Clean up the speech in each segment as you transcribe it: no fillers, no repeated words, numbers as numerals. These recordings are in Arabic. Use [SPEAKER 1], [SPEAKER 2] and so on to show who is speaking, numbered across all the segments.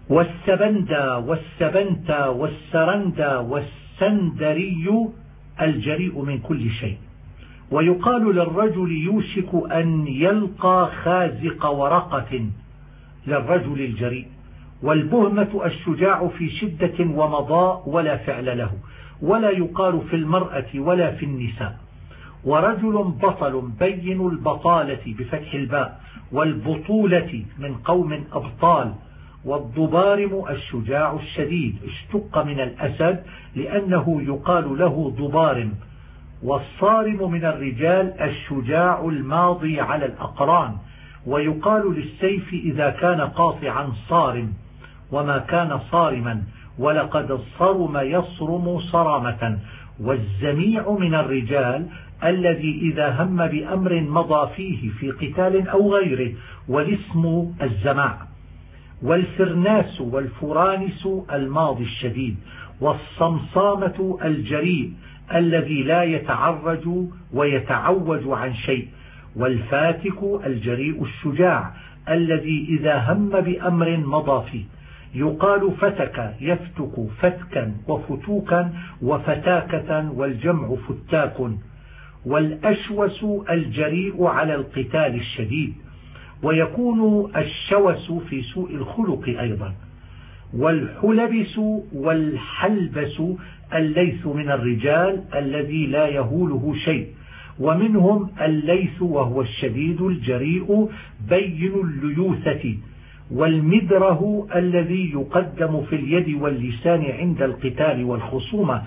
[SPEAKER 1] والسبندى والسبنتى والسرندى والسندري الجريء من كل شيء. ويقال للرجل يوشك أن يلقى خازق ورقة للرجل الجريء. والبهمة الشجاع في شدة ومضاء ولا فعل له، ولا يقال في المرأة ولا في النساء. ورجل بطل بين البطالة بفتح الباء، والبطولة من قوم أبطال. والضبارم الشجاع الشديد، اشتق من الأسد لأنه يقال له ضبارم. والصارم من الرجال الشجاع الماضي على الأقران. ويقال للسيف إذا كان قاطعا صارم، وما كان صارما، ولقد الصرم يصرم صرامة. والزميع من الرجال الذي إذا هم بأمر مضى فيه في قتال أو غيره، والاسم الزماع. والفرناس والفرانس الماضي الشديد. والصمصامة الجريء الذي لا يتعرج ويتعوج عن شيء. والفاتك الجريء الشجاع الذي إذا هم بأمر مضى فيه. يقال فتك يفتك فتكا وفتوكا وفتاكة، والجمع فتاك. والأشوس الجريء على القتال الشديد، ويكون الشوس في سوء الخلق أيضا. والحلبس والحلبس الليث من الرجال الذي لا يهوله شيء، ومنهم الليث وهو الشديد الجريء بين الليوثة. والمدره الذي يقدم في اليد واللسان عند القتال والخصومة،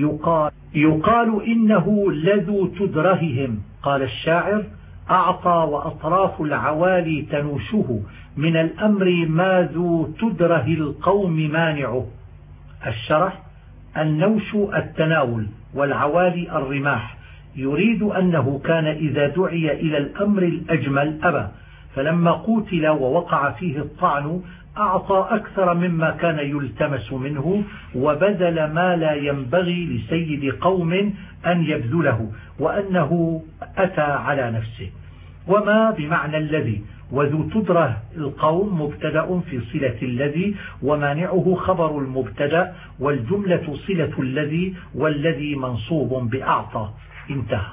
[SPEAKER 1] يقال إنه لذو تدرههم. قال الشاعر: أعطى وأطراف العوالي تنوشه، من الأمر ما ذو تدره القوم مانعه. الشرح: النوش التناول، والعوالي الرماح. يريد أنه كان إذا دعي إلى الأمر الأجمل أبى، فلما قتل ووقع فيه الطعن أعطى أكثر مما كان يلتمس منه، وبذل ما لا ينبغي لسيد قوم أن يبذله، وأنه أتى على نفسه. وما بمعنى الذي، وذو تدره القوم مبتدأ في صلة الذي، ومانعه خبر المبتدأ، والجملة صلة الذي، والذي منصوب بأعطى. انتهى.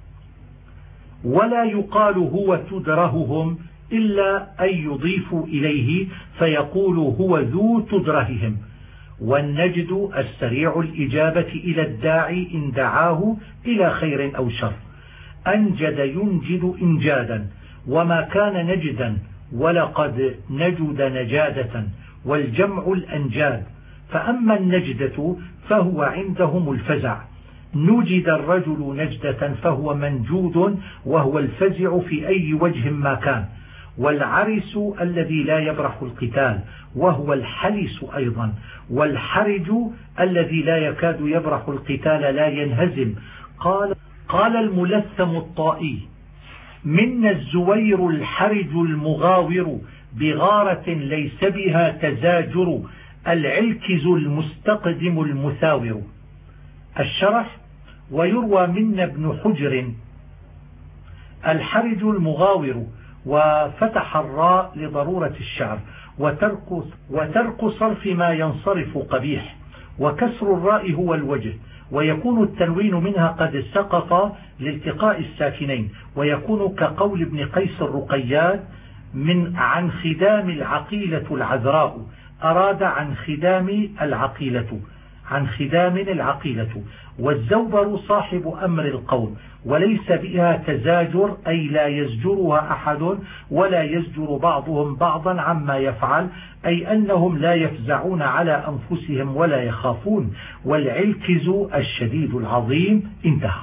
[SPEAKER 1] ولا يقال هو تدرههم إلا أن يضيفوا إليه فيقول هو ذو تدرههم. والنجد السريع الإجابة إلى الداعي إن دعاه إلى خير أو شر. أنجد ينجد إنجادا، وما كان نجدا، ولقد نجد نجادة، والجمع الأنجاد. فأما النجدة فهو عندهم الفزع. نجد الرجل نجدة فهو منجود، وهو الفزع في أي وجه ما كان. والعرس الذي لا يبرح القتال، وهو الحلس أيضا. والحرج الذي لا يكاد يبرح القتال لا ينهزم. قال الملثم الطائي: منا الزوير الحرج المغاور، بغارة ليس بها تزاجر، العلكز المستقدم المثاور. الشرح: ويروى منا ابن حجر الحرج المغاور، وفتح الراء لضرورة الشعر، وترك صرف ما ينصرف قبيح، وكسر الراء هو الوجه، ويكون التنوين منها قد سقط لالتقاء الساكنين، ويكون كقول ابن قيس الرقيات من عن خدام العقيلة العذراء، أراد عن خدام العقيلة، عن خدام العقيلة. والزوبر صاحب أمر القوم، وليس بها تزاجر، أي لا يزجرها أحد ولا يزجر بعضهم بعضا عما يفعل، أي أنهم لا يفزعون على أنفسهم ولا يخافون. والعلكز الشديد العظيم. انتهى.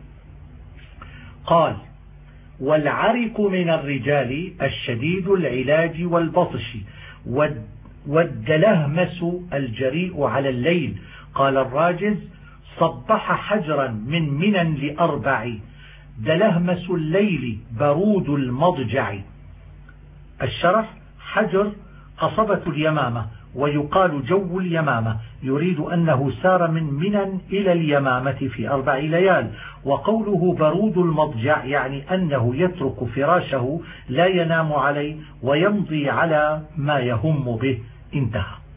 [SPEAKER 1] قال: والعرك من الرجال الشديد العلاج والبطش، والدلهمس الجريء على الليل. قال الراجز: صبح حجرا من منن لأربع، دلهمس الليل برود المضجع. الشرح: حجر قصبة اليمامة، ويقال جو اليمامة، يريد أنه سار من منن إلى اليمامة في 4 ليال. وقوله برود المضجع يعني أنه يترك فراشه لا ينام عليه ويمضي على ما يهم به. انتهى.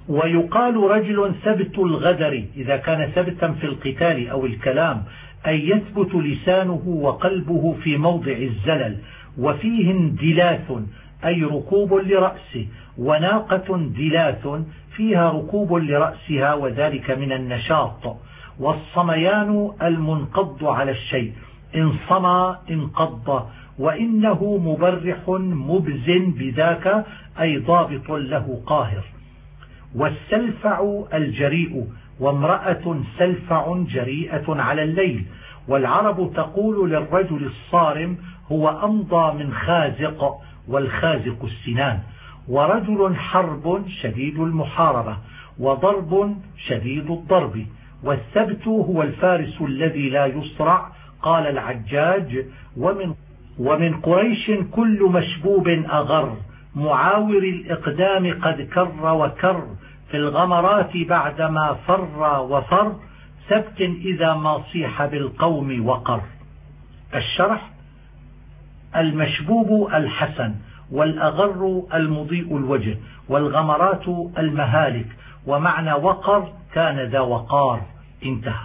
[SPEAKER 1] ويقال رجل ثبت الغدر إذا كان ثبتا في القتال أو الكلام، أي يثبت لسانه وقلبه في موضع الزلل. وفيه اندلاث أي ركوب لرأسه، وناقة دلاث فيها ركوب لرأسها وذلك من النشاط. والصميان المنقض على الشيء، إن صمى انقض، وإنه مبرح مبز بذاك أي ضابط له قاهر. والسلفع الجريء، وامرأة سلفع جريئة على الليل. والعرب تقول للرجل الصارم هو أمضى من خازق، والخازق السنان. ورجل حرب شديد المحاربة، وضرب شديد الضرب. والثبت هو الفارس الذي لا يصرع. قال العجاج: ومن قريش كل مشبوب أغر، معاور الإقدام قد كر وكر، في الغمرات بعدما فر وفر، ثبت إذا ما صيح بالقوم وقر. الشرح: المشبوب الحسن، والأغر المضيء الوجه، والغمرات المهالك، ومعنى وقر كان ذا وقار. انتهى.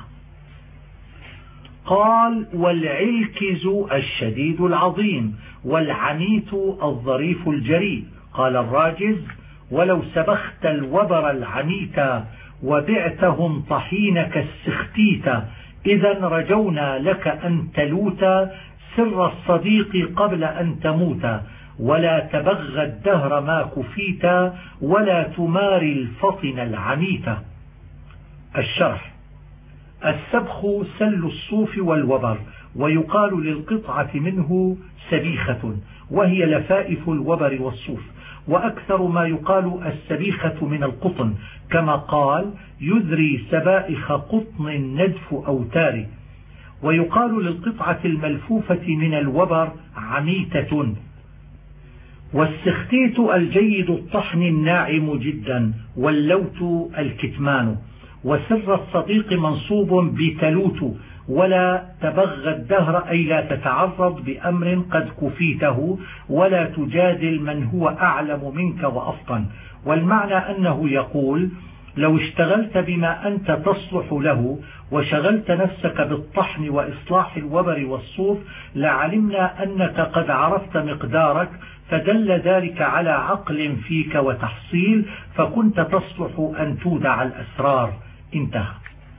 [SPEAKER 1] قال: والعلكز الشديد العظيم، والعنيت الظريف الجريء. قال الراجز: ولو سبخت الوبر العنيتا، وبعتهم طحينك السختيتا، إذا رجونا لك أن تلوتا، سر الصديق قبل أن تموتا، ولا تبغى الدهر ما كفيتا، ولا تماري الفطن العميتا. الشرح: السبخ سل الصوف والوبر، ويقال للقطعة منه سبيخة، وهي لفائف الوبر والصوف. وأكثر ما يقال السبيخة من القطن، كما قال: يذري سبائخ قطن ندف أوتار. ويقال للقطعة الملفوفة من الوبر عميتة. والسختيت الجيد الطحن الناعم جدا، واللوت الكتمان. وسر الصديق منصوب بتلوت، ولا تبغى الدهر أي لا تتعرض بأمر قد كفيته، ولا تجادل من هو أعلم منك وأفطن. والمعنى أنه يقول: لو اشتغلت بما أنت تصلح له، وشغلت نفسك بالطحن وإصلاح الوبر والصوف، لعلمنا أنك قد عرفت مقدارك، فدل ذلك على عقل فيك وتحصيل، فكنت تصلح أن تودع الأسرار. انتهى.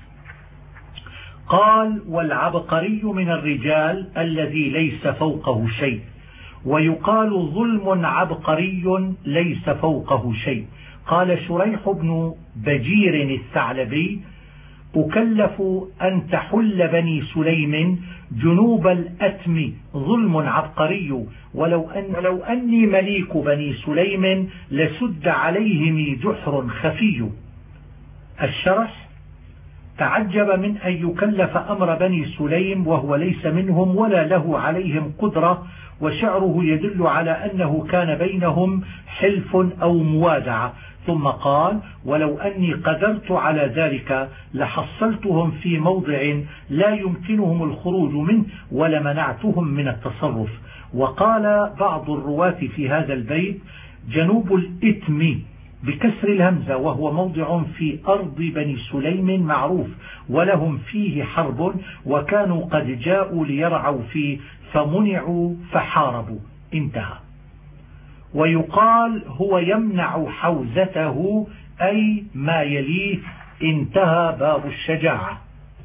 [SPEAKER 1] قال: والعبقري من الرجال الذي ليس فوقه شيء. ويقال: ظلم عبقري ليس فوقه شيء. قال شريح بن بجير الثعلبي: أكلف أن تحل بني سليم جنوب الأتم ظلم عبقري، ولو أني مليك بني سليم لسد عليهم جحر خفي. الشرح: تعجب من أن يكلف أمر بني سليم وهو ليس منهم ولا له عليهم قدرة، وشعره يدل على أنه كان بينهم حلف أو موادعة. ثم قال: ولو أني قدرت على ذلك لحصلتهم في موضع لا يمكنهم الخروج منه، ولمنعتهم من التصرف. وقال بعض الرواة في هذا البيت: جنوب الإتم بكسر الهمزة، وهو موضع في أرض بني سليم معروف، ولهم فيه حرب، وكانوا قد جاءوا ليرعوا فيه فمنعوا فحاربوا. انتهى. ويقال: هو يمنع حوزته أي ما يليه. انتهى باب الشجاعة.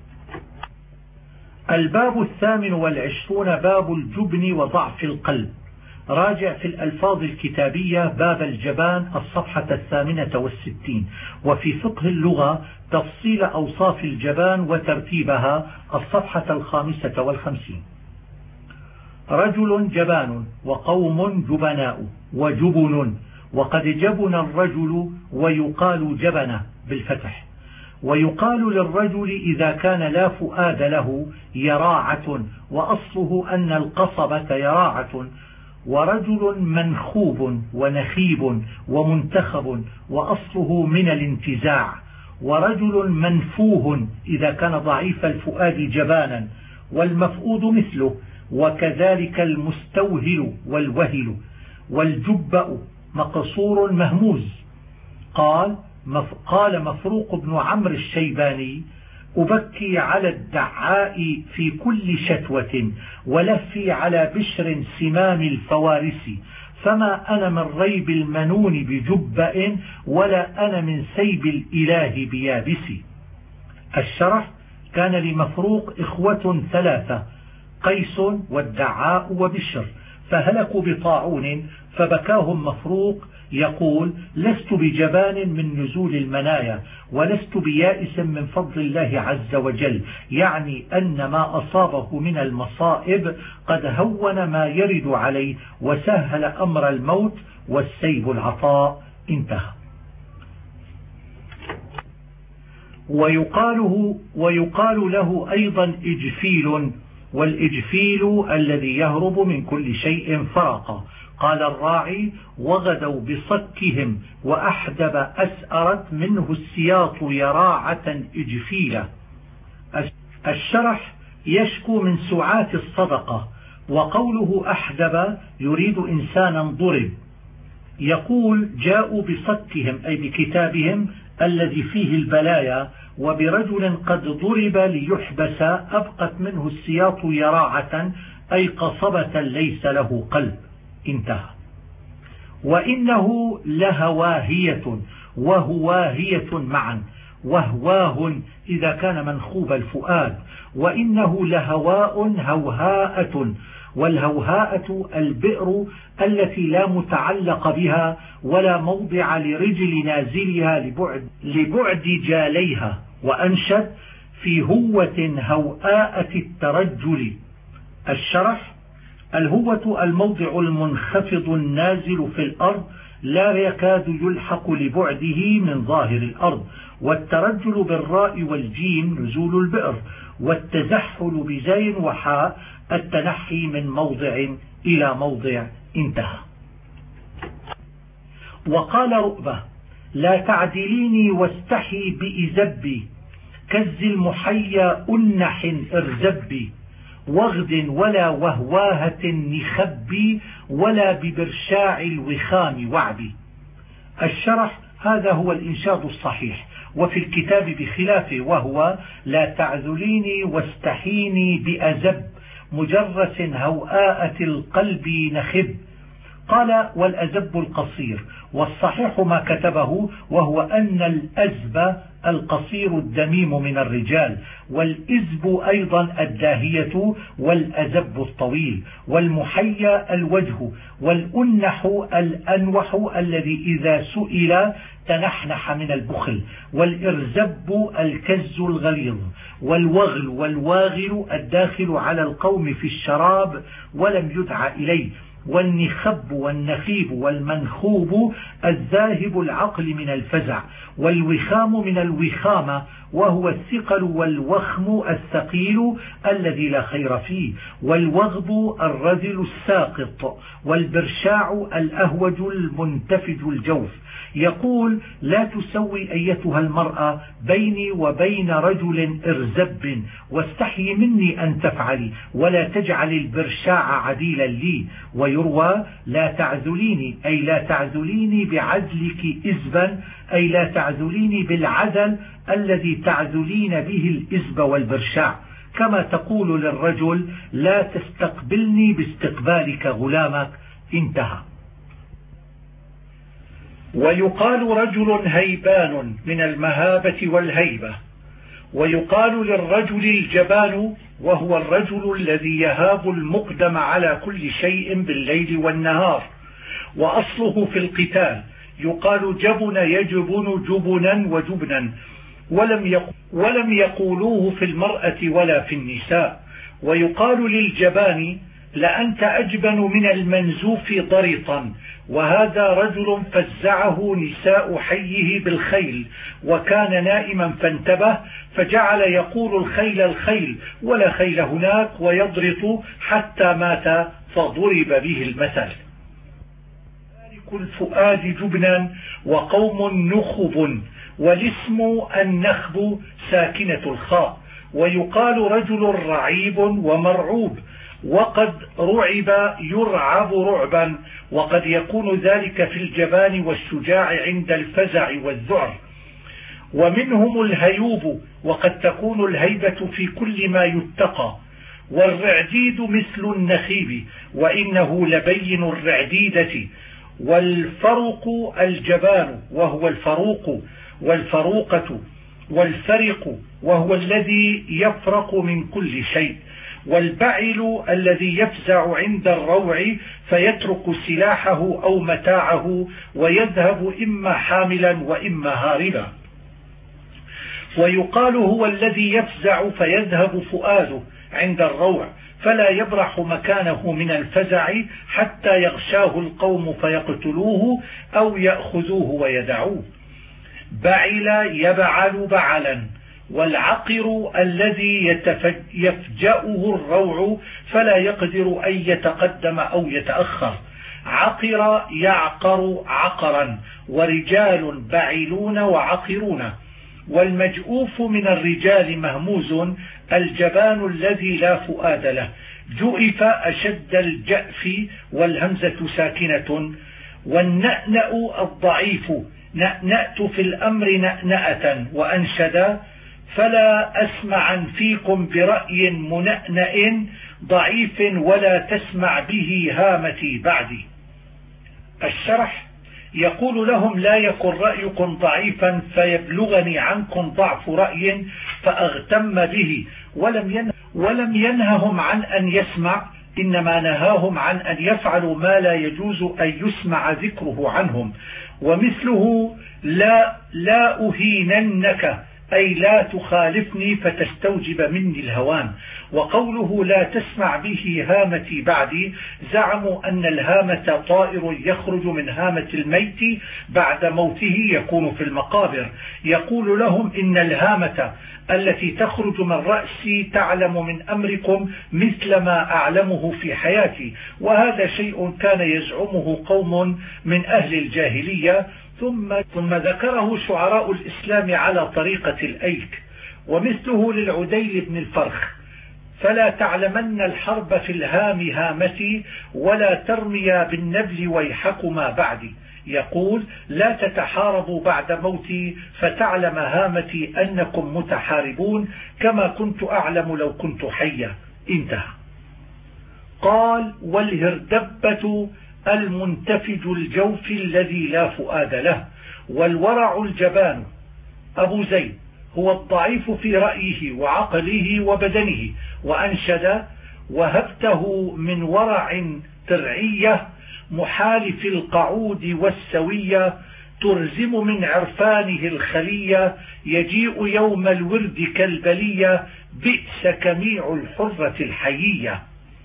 [SPEAKER 1] الباب 28 باب الجبن وضعف القلب. راجع في الألفاظ الكتابية باب الجبان الصفحة 68، وفي فقه اللغة تفصيل أوصاف الجبان وترتيبها الصفحة 55. رجل جبان، وقوم جبناء، وجبن، وقد جبن الرجل، ويقال جبن بالفتح. ويقال للرجل إذا كان لا فؤاد له يراعة، وأصله أن القصبة يراعة. ورجل منخوب ونخيب ومنتخب، وأصله من الانتزاع. ورجل منفوه إذا كان ضعيف الفؤاد جبانا، والمفؤود مثله، وكذلك المستوهل والوهل. والجبأ مقصور مهموز. قال: قال مفروق بن عمرو الشيباني: أبكي على الدعاء في كل شتوة ولفي على بشر سمام الفوارس، فما أنا من ريب المنون بجبأ ولا أنا من سيب الإله بيابس. الشرح: كان لمفروق إخوة ثلاثة، قيس والدعاء وبشر، فهلكوا بطاعون فبكاهم مفروق يقول: لست بجبان من نزول المنايا ولست بيائس من فضل الله عز وجل، يعني أن ما أصابه من المصائب قد هون ما يرد عليه وسهل أمر الموت والسيب العطاء. انتهى. ويقال له أيضا إجفيل، والإجفيل الذي يهرب من كل شيء فرقا. قال الراعي: وغدوا بصكهم وأحدب أسأرت منه السياط يراعة إجفيلة. الشرح: يشكو من سعات الصدقة، وقوله أحدب يريد إنسانا ضرب. يقول: جاءوا بصكهم أي بكتابهم الذي فيه البلايا، وبرجل قد ضرب ليحبس أبقت منه السياط يراعة أي قصبة ليس له قلب. انتهى. وإنه لهواهية وهواهية معا، وهواه إذا كان منخوب الفؤاد، وإنه لهواء هوهاءة، والهوهاءة البئر التي لا متعلق بها ولا موضع لرجل نازلها لبعد جاليها. وأنشد: في هوة هوآءة الترجل. الشرح: الهوة الموضع المنخفض النازل في الأرض لا يكاد يلحق لبعده من ظاهر الأرض، والترجل بالراء والجيم نزول البئر، والتزحل بزاي وحاء التنحي من موضع إلى موضع. انتهى. وقال رؤبة: لا تعدليني واستحي بإزبي، كز المحيا أنح إرزبي، وغد ولا وهواهة نخبي، ولا ببرشاع الوخام وعبي. الشرح: هذا هو الإنشاد الصحيح، وفي الكتاب بخلافه، وهو: لا تعذليني واستحيني بأزب، مجرس هوآءة القلب نخب. قال: والأزب القصير، والصحيح ما كتبه، وهو أن الأزب القصير الدميم من الرجال، والإزب أيضا الداهية، والأزب الطويل، والمحيا الوجه، والأنح الأنوح الذي إذا سئل تنحنح من البخل، والإرزب الكز الغليظ، والوغل والواغل الداخل على القوم في الشراب ولم يدع إليه، والنخب والنخيب والمنخوب الذاهب العقل من الفزع، والوخام من الوخامة وهو الثقل، والوخم الثقيل الذي لا خير فيه، والوغب الرذل الساقط، والبرشاع الأهوج المنتفج الجوف. يقول: لا تسوي أيتها المرأة بيني وبين رجل إرزب، واستحي مني أن تفعلي، ولا تجعل البرشاع عديلا لي. ويروى: لا تعذليني أي لا تعذليني بعزلك إزبا، أي لا تعذليني بالعزل الذي تعذلين به الإزب والبرشاع، كما تقول للرجل: لا تستقبلني باستقبالك غلامك. انتهى. ويقال رجل هيبان من المهابة والهيبة، ويقال للرجل الجبان، وهو الرجل الذي يهاب المقدم على كل شيء بالليل والنهار. وأصله في القتال، يقال جبن يجبن جبنا وجبنا، ولم يقولوه في المرأة ولا في النساء. ويقال للجبان: لأنت أجبن من المنزوف ضرطا، وهذا رجل فزعه نساء حيه بالخيل، وكان نائما فانتبه فجعل يقول الخيل الخيل ولا خيل هناك، ويضرط حتى مات فضرب به المثل. تارك الفؤاد جبنا وقوم نخب، والاسم النخب ساكنة الخاء. ويقال رجل رعيب ومرعوب، وقد رعب يرعب رعبا، وقد يكون ذلك في الجبان والشجاع عند الفزع والذعر. ومنهم الهيوب، وقد تكون الهيبة في كل ما يتقى. والرعديد مثل النخيب، وإنه لبين الرعديدة. والفرق الجبان، وهو الفروق، والفروقة، والفرق، وهو الذي يفرق من كل شيء. والبعل الذي يفزع عند الروع فيترك سلاحه أو متاعه ويذهب إما حاملا وإما هاربا. ويقال هو الذي يفزع فيذهب فؤاده عند الروع فلا يبرح مكانه من الفزع حتى يغشاه القوم فيقتلوه أو يأخذوه ويدعوه. بعل يبعل بعلا. والعقر الذي يفجأه الروع فلا يقدر أن يتقدم أو يتأخر. عقر يعقر عقرا. ورجال بعلون وعقرون. والمجؤوف من الرجال مهموز، الجبان الذي لا فؤاد له. جؤف أشد الجأف، والهمزة ساكنة. والنأنأ الضعيف. نأنأت في الأمر نأنأة. وأنشد فلا أسمعا فيكم برأي منأنأ ضعيف ولا تسمع به هامتي بعدي. الشرح يقول لهم لا يكن رأيكم ضعيفا فيبلغني عنكم ضعف رأي فأغتم به. ولم ينههم عن أن يسمع، إنما نهاهم عن أن يفعلوا ما لا يجوز أن يسمع ذكره عنهم. ومثله لا أهيننك، أي لا تخالفني فتستوجب مني الهوان. وقوله لا تسمع به هامتي بعدي، زعموا أن الهامة طائر يخرج من هامة الميت بعد موته يكون في المقابر. يقول لهم إن الهامة التي تخرج من رأسي تعلم من أمركم مثل ما أعلمه في حياتي. وهذا شيء كان يزعمه قوم من أهل الجاهلية، ثم ذكره شعراء الإسلام على طريقة الأيك. ومثله للعديل بن الفرخ فلا تعلمن الحرب في الهام هامتي ولا ترميا بالنبل ويحكما بعدي. يقول لا تتحاربوا بعد موتي فتعلم هامتي أنكم متحاربون كما كنت أعلم لو كنت حيا. انتهى. قال والهردبة المنتفج الجوف الذي لا فؤاد له. والورع الجبان. أبو زيد هو الضعيف في رأيه وعقله وبدنه. وأنشد وهبته من ورع ترعية محالف القعود والسوية ترزم من عرفانه الخلية يجيء يوم الورد كالبلية بئس كميع الحرة الحيية.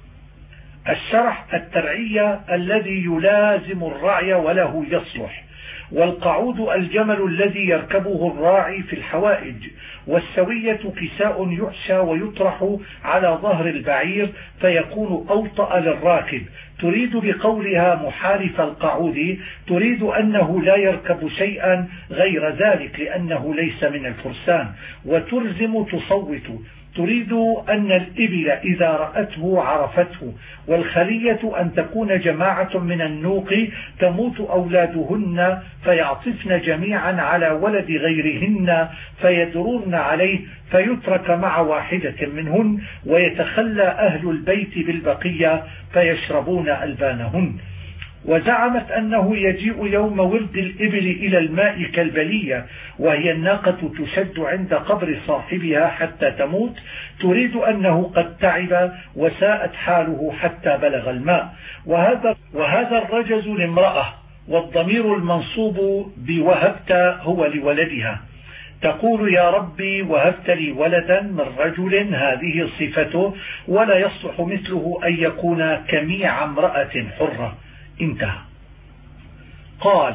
[SPEAKER 1] الشرح الترعية الذي يلازم الرعي وله يصلح. والقعود الجمل الذي يركبه الراعي في الحوائج. والسوية كساء يحشى ويطرح على ظهر البعير فيكون أوطأ للراكب. تريد بقولها محارف القعود تريد أنه لا يركب شيئا غير ذلك لأنه ليس من الفرسان. وترزم تصوت تريد أن الإبل إذا رأته عرفته. والخلية أن تكون جماعة من النوق تموت أولادهن فيعطفن جميعا على ولد غيرهن فيدرون عليه فيترك مع واحدة منهن ويتخلى أهل البيت بالبقية فيشربون ألبانهن. وزعمت أنه يجيء يوم ورد الإبل إلى الماء كالبلية وهي الناقة تشد عند قبر صاحبها حتى تموت. تريد أنه قد تعب وساءت حاله حتى بلغ الماء. وهذا الرجز لامرأة. والضمير المنصوب بوهبت هو لولدها. تقول يا ربي وهبت لي ولدا من رجل هذه صفته ولا يصلح مثله أن يكون كميع امرأة حرة. انتهى. قال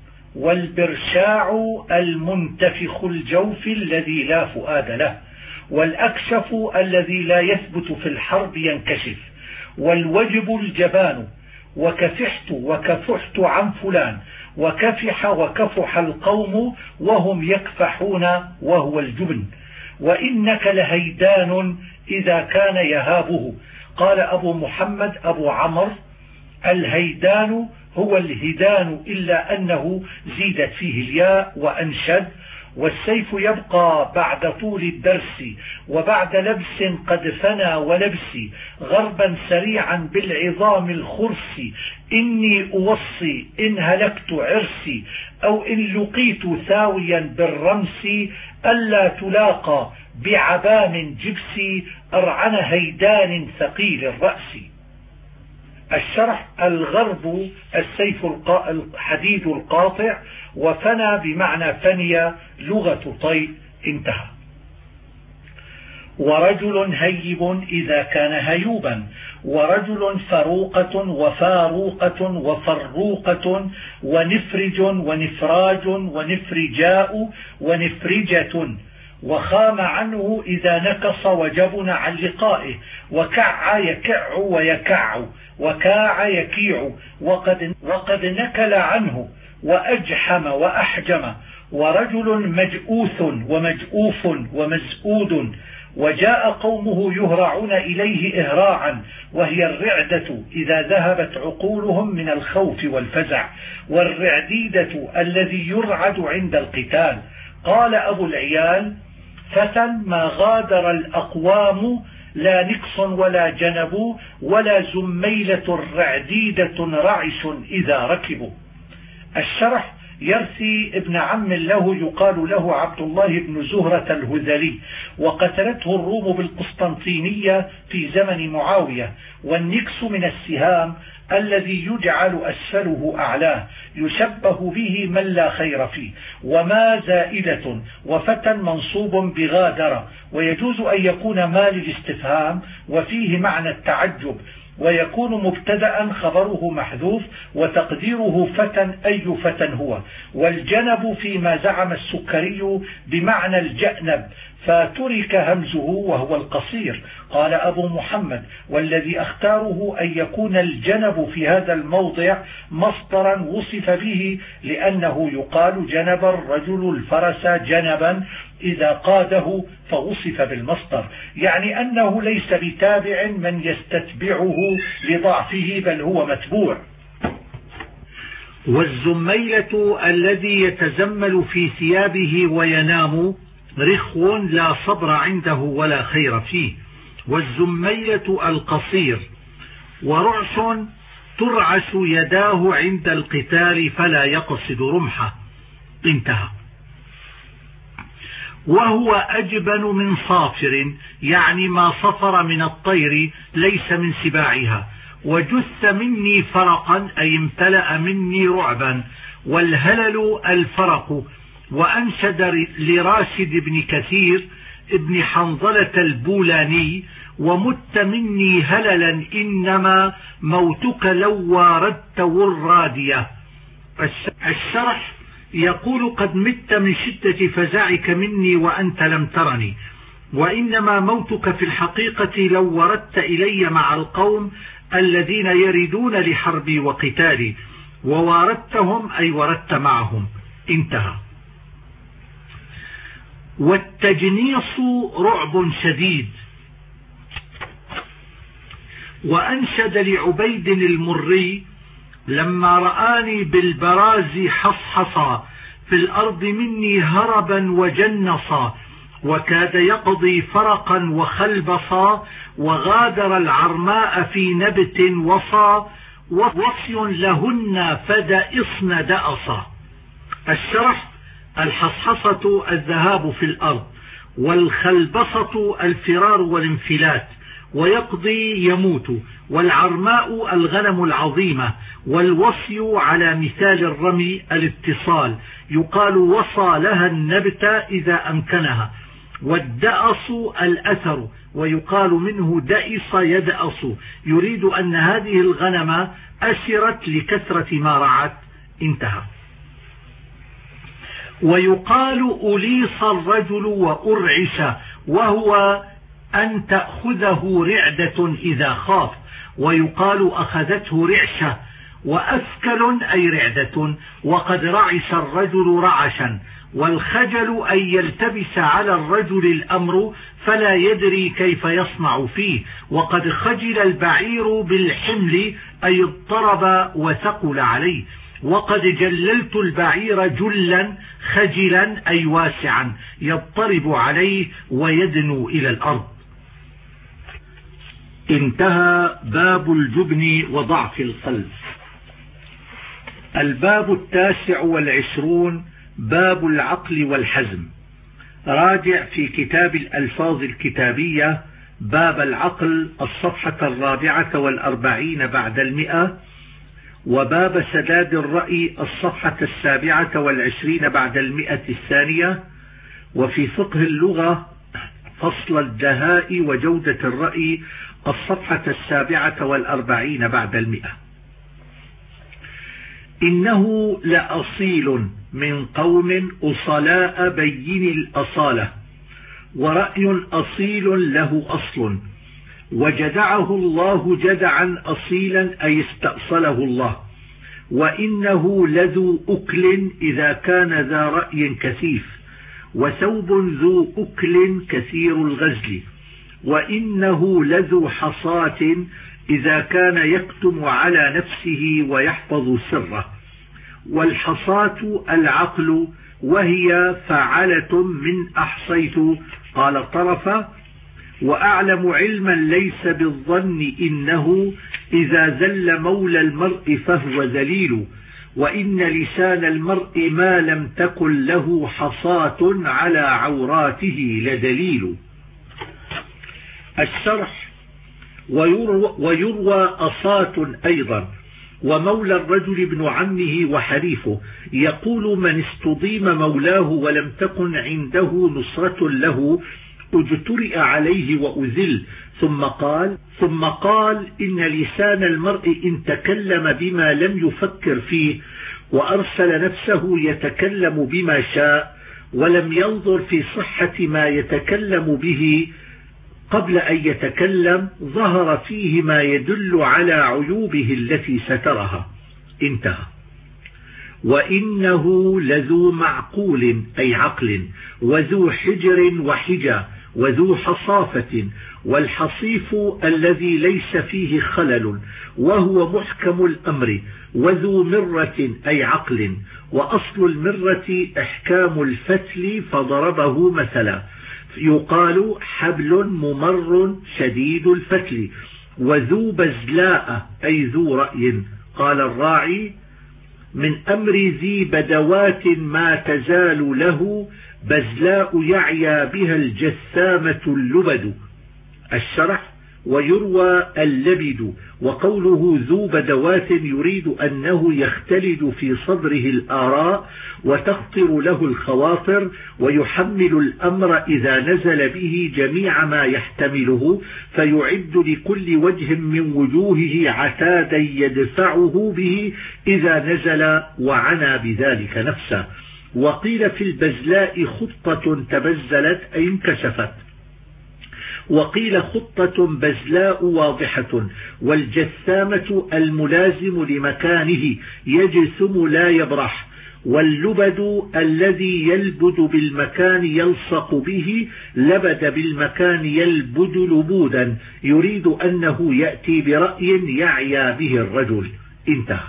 [SPEAKER 1] والبرشاع المنتفخ الجوف الذي لا فؤاد له. والأكشف الذي لا يثبت في الحرب ينكشف. والوجب الجبان. وكفحت وكفحت عن فلان. وكفح وكفح القوم وهم يكفحون وهو الجبن. وإنك لهيدان إذا كان يهابه. قال أبو محمد أبو عمرو الهيدان هو الهدان إلا أنه زيدت فيه الياء. وأنشد والسيف يبقى بعد طول الدرس وبعد لبس قد فنى ولبس غربا سريعا بالعظام الخرس إني أوصي إن هلكت عرسي أو إن لقيت ثاويا بالرمس ألا تلاقى بعبام جبسي أرعن هيدان ثقيل الرأس. الشرح: الغرب السيف الحديد القاطع، وفنى بمعنى فني لغة طيء. انتهى. ورجل هيب إذا كان هيوبا، ورجل فروقة وفاروقة وفروقة ونفرج ونفراج ونفرجاء ونفرجة، وخام عنه إذا نكص وجبن عن لقائه، وكع يكع ويكع، وكاع يكيع، وقد نكل عنه، وأجحم وأحجم. ورجل مجؤوث ومجؤوف ومزؤود، وجاء قومه يهرعون إليه إهراعا، وهي الرعدة إذا ذهبت عقولهم من الخوف والفزع، والرعديدة الذي يرعد عند القتال. قال أبو العيال: فتى ما غادر الأقوام، لا نقص ولا جنب، ولا زميلة رعديدة رعش إذا ركبوا. الشرح: يرثي ابن عم له يقال له عبد الله بن زهرة الهذلي، وقتلته الروم بالقسطنطينية في زمن معاوية. والنكس من السهام الذي يجعل أسفله أعلاه، يشبه به من لا خير فيه. وما زائدة، وفتى منصوب بغادر، ويجوز أن يكون ما للاستفهام وفيه معنى التعجب، ويكون مبتدأ خبره محذوف، وتقديره فتى أي فتى هو. والجنب فيما زعم السكري بمعنى الجأنب، فترك همزه وهو القصير. قال أبو محمد: والذي أختاره أن يكون الجنب في هذا الموضع مصدرا وصف به، لأنه يقال جنب الرجل الفرس جنبا إذا قاده، فوصف بالمصدر، يعني أنه ليس بتابع من يستتبعه لضعفه، بل هو متبوع. والزميلة الذي يتزمل في ثيابه وينام، رخو لا صبر عنده ولا خير فيه. والزميلة القصير. ورعش ترعش يداه عند القتال فلا يقصد رمحه. انتهى. وهو أجبن من صافر، يعني ما صفر من الطير ليس من سباعها. وجث مني فرقا، أي امتلأ مني رعبا. والهلل الفرق. وأنشد لراشد بن كثير ابن حنظلة البولاني: ومت مني هللا إنما موتك لو واردت والرادية. الشرح: يقول: قد مت من شدة فزعك مني وأنت لم ترني، وإنما موتك في الحقيقة لو وردت إلي مع القوم الذين يردون لحربي وقتالي، وواردتهم أي وردت معهم. انتهى. والتجنيص رعب شديد. وأنشد لعبيد المري: لما رآني بالبراز حصحصا، في الأرض مني هربا وجنصا، وكاد يقضي فرقا وخلبصا، وغادر العرماء في نبت وصا، ووصي لهن فدئصن دأصا. الشرح: الحصحصة الذهاب في الأرض، والخلبصة الفرار والانفلات، ويقضي يموت. والعرماء الغنم العظيمة. والوصي على مثال الرمي الاتصال، يقال وصى لها النبت إذا أمكنها. والدأص الأثر، ويقال منه دئص يدأص، يريد أن هذه الغنم أسرت لكثرة ما رعت. انتهى. ويقال أليص الرجل وأرعش، وهو أن تأخذه رعدة إذا خاف. ويقال أخذته رعشة. وأثكل أي رعدة، وقد رعش الرجل رعشا. والخجل أن يلتبس على الرجل الأمر فلا يدري كيف يصنع فيه. وقد خجل البعير بالحمل، أي اضطرب وثقل عليه. وقد جللت البعير جلا خجلا أي واسعا يضطرب عليه ويدنو إلى الأرض. انتهى باب الجبن وضعف القلب. الباب 29 باب العقل والحزم. راجع في كتاب الألفاظ الكتابية باب العقل الصفحة 44 بعد 100، وباب سداد الرأي الصفحة 27 بعد 100 وفي فقه اللغة فصل الدهاء وجودة الرأي الصفحة 47 بعد 100. إنه لأصيل من قوم أصلاء بين الأصالة، ورأي أصيل له أصل، وجدعه الله جدعا أصيلا أي استأصله الله. وإنه لذو أكل إذا كان ذا رأي كثيف، وثوب ذو أكل كثير الغزل. وإنه لذو حصاة إذا كان يكتم على نفسه ويحفظ سره. والحصاة العقل، وهي فعلة من أحصيت. قال طرفة: وأعلم علما ليس بالظن إنه إذا زل مولى المرء فهو ذليل. وإن لسان المرء ما لم تكن له حصاة على عوراته لدليل. الشرح: ويروى أصاة أيضا، ومولى الرجل ابن عمه وحليفه، يقول: من استضيم مولاه ولم تكن عنده نصرة له اجترئ عليه وأذل. ثم قال: إن لسان المرء إن تكلم بما لم يفكر فيه وأرسل نفسه يتكلم بما شاء، ولم ينظر في صحة ما يتكلم به قبل أن يتكلم، ظهر فيه ما يدل على عيوبه التي سترها. انتهى. وإنه لذو معقول أي عقل، وذو حجر وحجى، وذو حصافة. والحصيف الذي ليس فيه خلل، وهو محكم الأمر. وذو مرة أي عقل، وأصل المرة إحكام الفتل فضربه مثلا، يقال: حبل ممر شديد الفتل. وذو بزلاء أي ذو رأي. قال الراعي: من أمر ذي بدوات ما تزال له، بزلاء يعيا بها الجثامة اللبد. الشرح: ويروى اللبد، وقوله ذو بدوات يريد أنه يختلد في صدره الآراء وتخطر له الخواطر، ويحمل الأمر إذا نزل به جميع ما يحتمله، فيعد لكل وجه من وجوهه عتادا يدفعه به إذا نزل، وعنى بذلك نفسه. وقيل في البزلاء خطة تبزلت أي انكشفت، وقيل خطة بزلاء واضحة. والجثامة الملازم لمكانه يجثم لا يبرح. واللبد الذي يلبد بالمكان يلصق به، لبد بالمكان يلبد لبودا، يريد أنه يأتي برأي يعيا به الرجل. انتهى.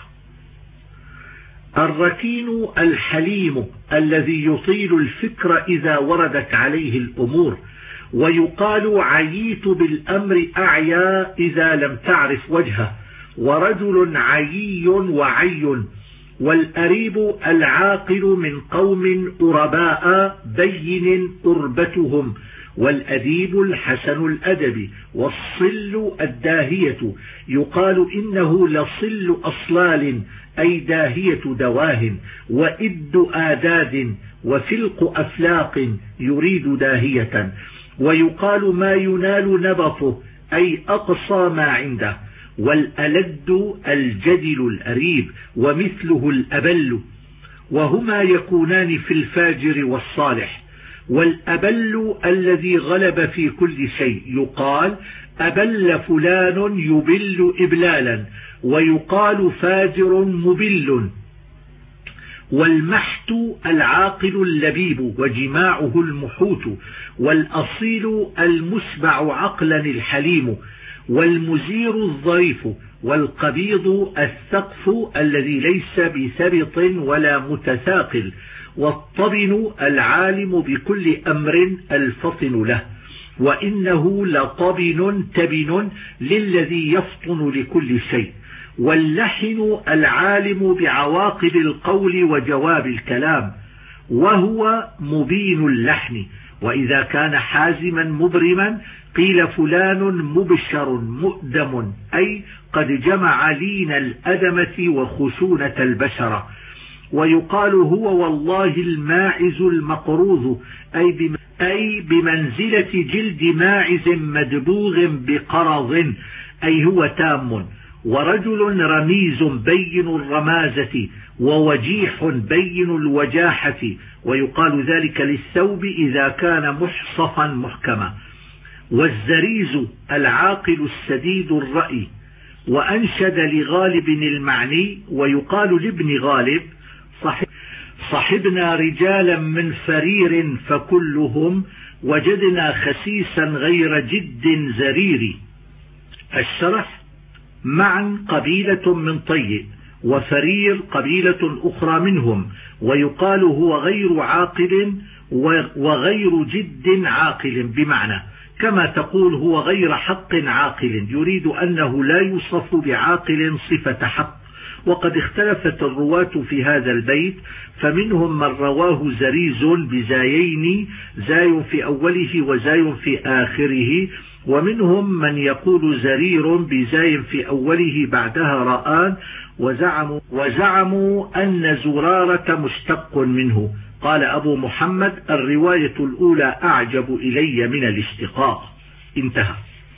[SPEAKER 1] الركين الحليم الذي يطيل الفكر إذا وردت عليه الأمور. ويقال: عييت بالأمر أعيا إذا لم تعرف وجهه. ورجل عيي وعي. والأريب العاقل من قوم أرباء بين أربتهم. والأديب الحسن الأدب. والصل الداهية، يقال: إنه لصل أصلال أي داهية دواه. وإد آداد، وفلق أفلاق يريد داهية. ويقال: ما ينال نبطه أي أقصى ما عنده. والألد الجدل الأريب، ومثله الأبل، وهما يكونان في الفاجر والصالح. والأبل الذي غلب في كل شيء، يقال: أبل فلان يبل إبلالا. ويقال: فاجر مبل. والمحت العاقل اللبيب، وجماعه المحوت. والأصيل المسبع عقلا الحليم. والمزير الظريف، والقبيض السقف الذي ليس بثبط ولا متثاقل، والطبن العالم بكل أمر الفطن له، وإنه لطبن تبن للذي يفطن لكل شيء، واللحن العالم بعواقب القول وجواب الكلام، وهو مبين اللحن. وإذا كان حازما مبرما قيل فلان مبشر مؤدم، أي قد جمع لين الأدمة وخشونة البشرة. ويقال هو والله الماعز المقروض، أي بمنزلة جلد ماعز مدبوغ بقرض، أي هو تام. ورجل رميز بين الرمازة، ووجيح بين الوجاحة، ويقال ذلك للثوب إذا كان محصفا محكما. والزريز العاقل السديد الرأي. وأنشد لغالب المعني، ويقال لابن غالب صحبنا رجالا من فرير فكلهم وجدنا خسيسا غير جد زرير. الشرح: معا قبيلة من طي، وفرير قبيلة أخرى منهم، ويقال هو غير عاقل وغير جد عاقل، بمعنى كما تقول هو غير حق عاقل، يريد أنه لا يوصف بعاقل صفة حق. وقد اختلفت الرواة في هذا البيت، فمنهم من رواه زريز بزايين، زاي في أوله وزاي في آخره، ومنهم من يقول زرير بزاي في أوله بعدها راءان، وزعموا أن زرارة مشتق منه. قال أبو محمد: الرواية الأولى أعجب إلي من الاشتقاق. انتهى.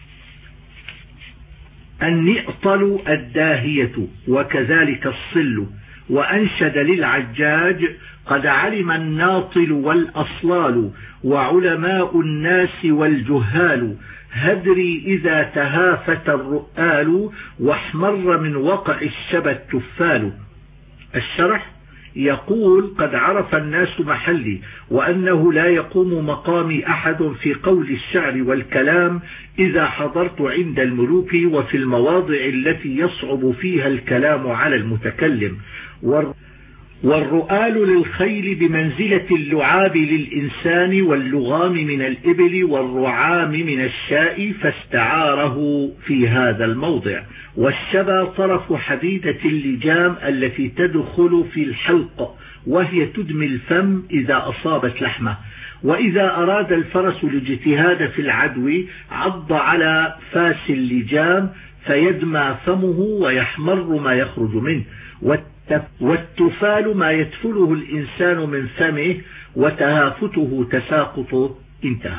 [SPEAKER 1] النئطل الداهية، وكذلك الصل. وأنشد للعجاج: قد علم الناطل والأصلال، وعلماء الناس والجهال، هدري إذا تهافت الرؤال، واحمر من وقع الشبى التفال. الشرح: يقول قد عرف الناس محلي، وأنه لا يقوم مقامي أحد في قول الشعر والكلام إذا حضرت عند الملوك وفي المواضع التي يصعب فيها الكلام على المتكلم. والرؤال للخيل بمنزلة اللعاب للإنسان، واللغام من الإبل، والرعام من الشاء، فاستعاره في هذا الموضع. والشبى طرف حديدة اللجام التي تدخل في الحلق، وهي تدمي الفم إذا أصابت لحمه. وإذا أراد الفرس الاجتهاد في العدو عض على فاس اللجام فيدمى فمه ويحمر ما يخرج منه. والتفال ما يتفله الإنسان من فمه، وتهافته تساقط. انتهى.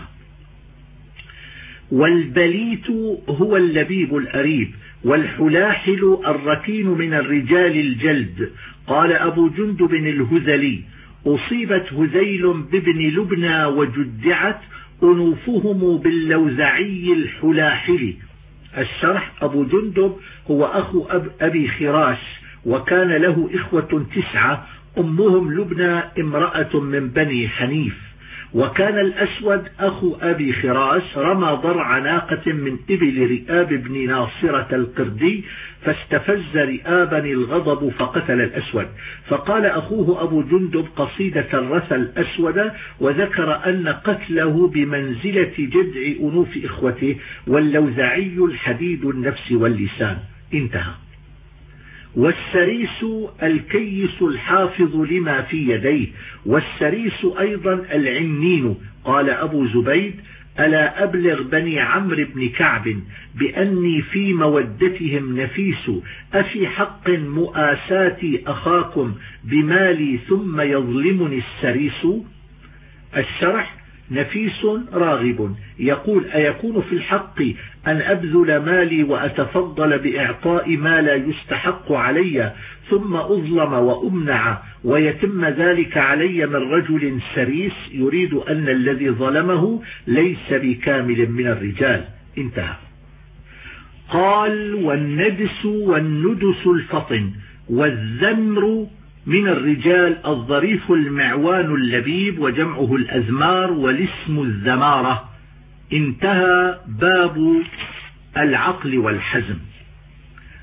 [SPEAKER 1] والبليت هو اللبيب الأريب، والحلاحل الركين من الرجال الجلد. قال أبو جندب الهذلي: أصيبت هذيل بابن لبنى وجدعت أنوفهم باللوزعي الحلاحل. الشرح: أبو جندب هو أخو أبي خراش، وكان له إخوة 9، أمهم لبنى امرأة من بني حنيف. وكان الأسود أخو أبي خراش رمى ضرع ناقة من إبل رئاب بن ناصرة القردي، فاستفز رئابا الغضب فقتل الأسود. فقال أخوه أبو جندب قصيدة رثى الأسود، وذكر أن قتله بمنزلة جدع أنوف إخوته، واللوزعي الحديد النفس واللسان. انتهى. والسريس الكيس الحافظ لما في يديه، والسريس أيضا العنين. قال أبو زبيد: ألا أبلغ بني عمرو بن كعب بأني في مودتهم نفيس، أفي حق مؤاساتي أخاكم بمالي ثم يظلمني السريس. الشرح: نفيس راغب، يقول: أيكون في الحق أن أبذل مالي وأتفضل بإعطاء ما لا يستحق علي، ثم أظلم وأمنع ويتم ذلك علي من رجل سريس يريد أن الذي ظلمه ليس بكامل من الرجال. انتهى. قال: والندس والندس الفطن، والذمر من الرجال الظريف المعوان اللبيب، وجمعه الأزمار، والاسم الزمارة. انتهى باب العقل والحزم.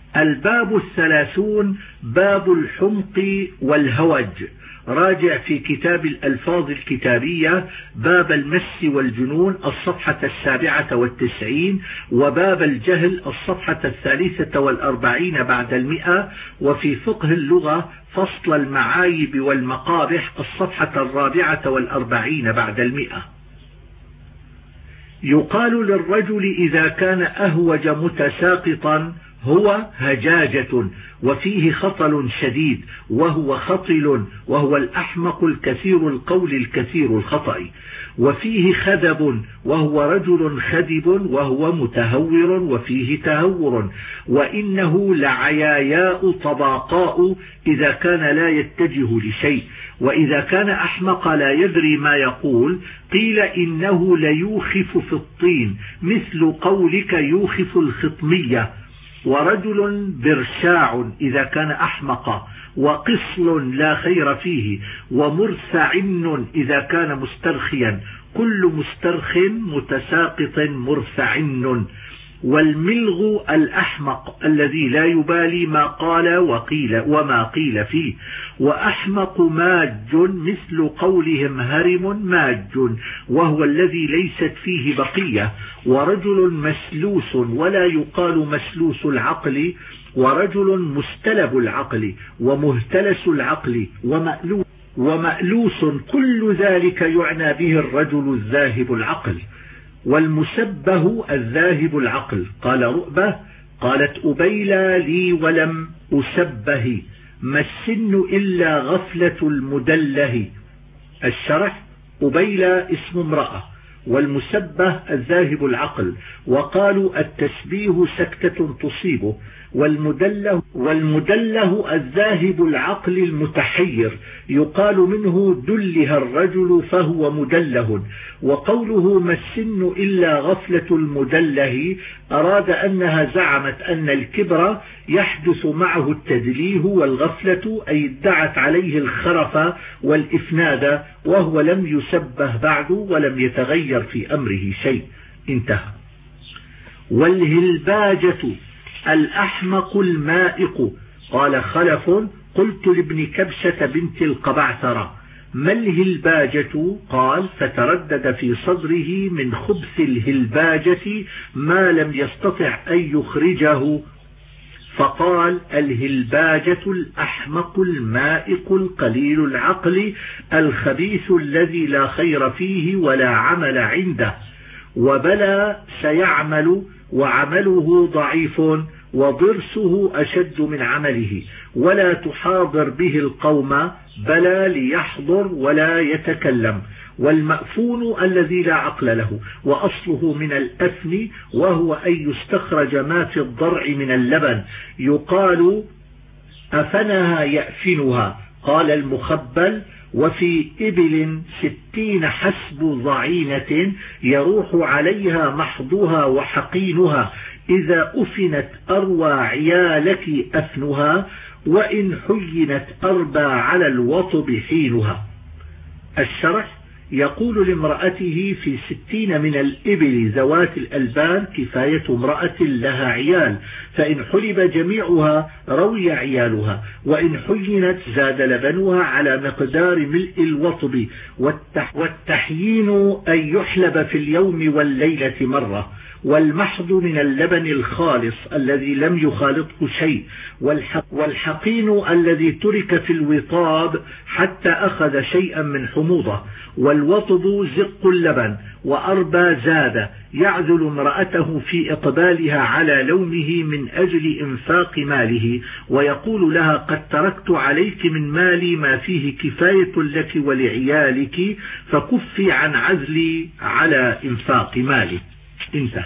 [SPEAKER 1] الباب 30 باب الحمق والهوج. راجع في كتاب الألفاظ الكتابية باب المس والجنون الصفحة 97، وباب الجهل الصفحة 43 بعد 100، وفي فقه اللغة فصل المعايب والمقابح الصفحة 44 بعد 100. يقال للرجل إذا كان أهوج متساقطا هو هجاجة، وفيه خطل شديد، وهو خطل وهو الأحمق الكثير القول الكثير الخطأ. وفيه خذب وهو رجل خذب وهو متهور وفيه تهور. وإنه لعياياء طباقاء إذا كان لا يتجه لشيء، وإذا كان أحمق لا يدري ما يقول قيل إنه ليوخف في الطين مثل قولك يوخف الخطمية. ورجل برشاع إذا كان أحمق، وقصل لا خير فيه، ومرثعن إذا كان مسترخيا، كل مسترخ متساقط مرثعن. والملغ الأحمق الذي لا يبالي ما قال وما قيل فيه. وأحمق ماج مثل قولهم هرم ماج، وهو الذي ليست فيه بقية. ورجل مسلوس ولا يقال مسلوس العقل، ورجل مستلب العقل ومهتلس العقل ومألوس كل ذلك يعنى به الرجل الذاهب العقل. والمسبه الذاهب العقل. قال رؤبة قالت أبيلى لي ولم أسبه، ما السن إلا غفلة المدله. الشرح أبيلى اسم امرأة، والمسبه الذاهب العقل. وقالوا التسبيه سكتة تصيبه. والمدله الذاهب العقل المتحير، يقال منه دله الرجل فهو مدله. وقوله ما السن إلا غفلة المدله أراد أنها زعمت أن الكبر يحدث معه التدليه والغفلة، أي ادعت عليه الخرف والإفناد، وهو لم يسبه بعد ولم يتغير في أمره شيء. انتهى. والهلباجة الأحمق المائق. قال خلف قلت لابن كبشة بنت القبعثرة ما الهلباجة؟ قال فتردد في صدره من خبث الهلباجة ما لم يستطع أن يخرجه، فقال الهلباجة الأحمق المائق القليل العقل الخبيث الذي لا خير فيه ولا عمل عنده. وبلى سيعمل وعمله ضعيف وضرسه أشد من عمله، ولا تحاضر به القوم بلى ليحضر ولا يتكلم. والمأفون الذي لا عقل له، وأصله من الأفن وهو أن يستخرج ما في الضرع من اللبن، يقال أفنها يأفنها. قال المخبل وفي إبل 60 حسب ضعينة يروح عليها محضها وحقينها، إذا أفنت أروى عيالك أفنها، وإن حينت أربى على الوطب حينها. الشرح يقول لامرأته في 60 من الإبل ذوات الألبان كفاية امرأة لها عيال، فإن حلب جميعها روي عيالها، وإن حينت زاد لبنها على مقدار ملء الوطب. والتحيين أن يحلب في اليوم والليلة مرة. والمحض من اللبن الخالص الذي لم يخالطه شيء. والحقين الذي ترك في الوطاب حتى أخذ شيئا من حموضة. والوطب زق اللبن. وأربى زاد يعذل امرأته في إقبالها على لومه من أجل إنفاق ماله، ويقول لها قد تركت عليك من مالي ما فيه كفاية لك ولعيالك، فكفي عن عزلي على إنفاق مالي. انتهى.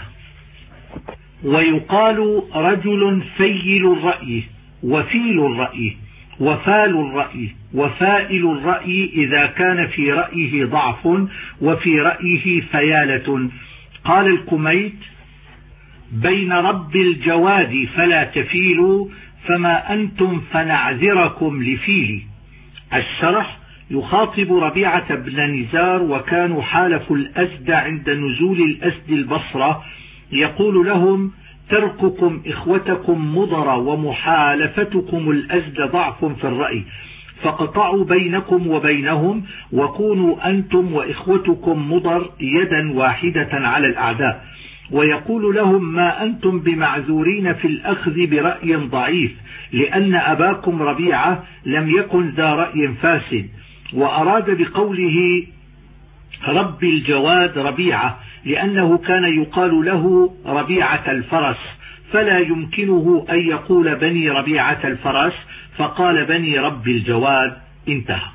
[SPEAKER 1] ويقال رجل فيل الرأي وفيل الرأي وفال الرأي وفائل الرأي إذا كان في رأيه ضعف وفي رأيه فيالة. قال الكميت بين رب الجواد فلا تفيلوا، فما أنتم فنعذركم لفيل. الشرح يخاطب ربيعة بن نزار، وكانوا حالفوا الأسد عند نزول الأسد البصرة، يقول لهم ترككم إخوتكم مضر ومحالفتكم الأزد ضعف في الرأي، فاقطعوا بينكم وبينهم وكونوا أنتم وإخوتكم مضر يدا واحدة على الأعداء. ويقول لهم ما أنتم بمعذورين في الأخذ برأي ضعيف، لأن أباكم ربيعة لم يكن ذا رأي فاسد. وأراد بقوله رب الجواد ربيعة لأنه كان يقال له ربيعة الفرس، فلا يمكنه أن يقول بني ربيعة الفرس، فقال بني رب الجواد. انتهى.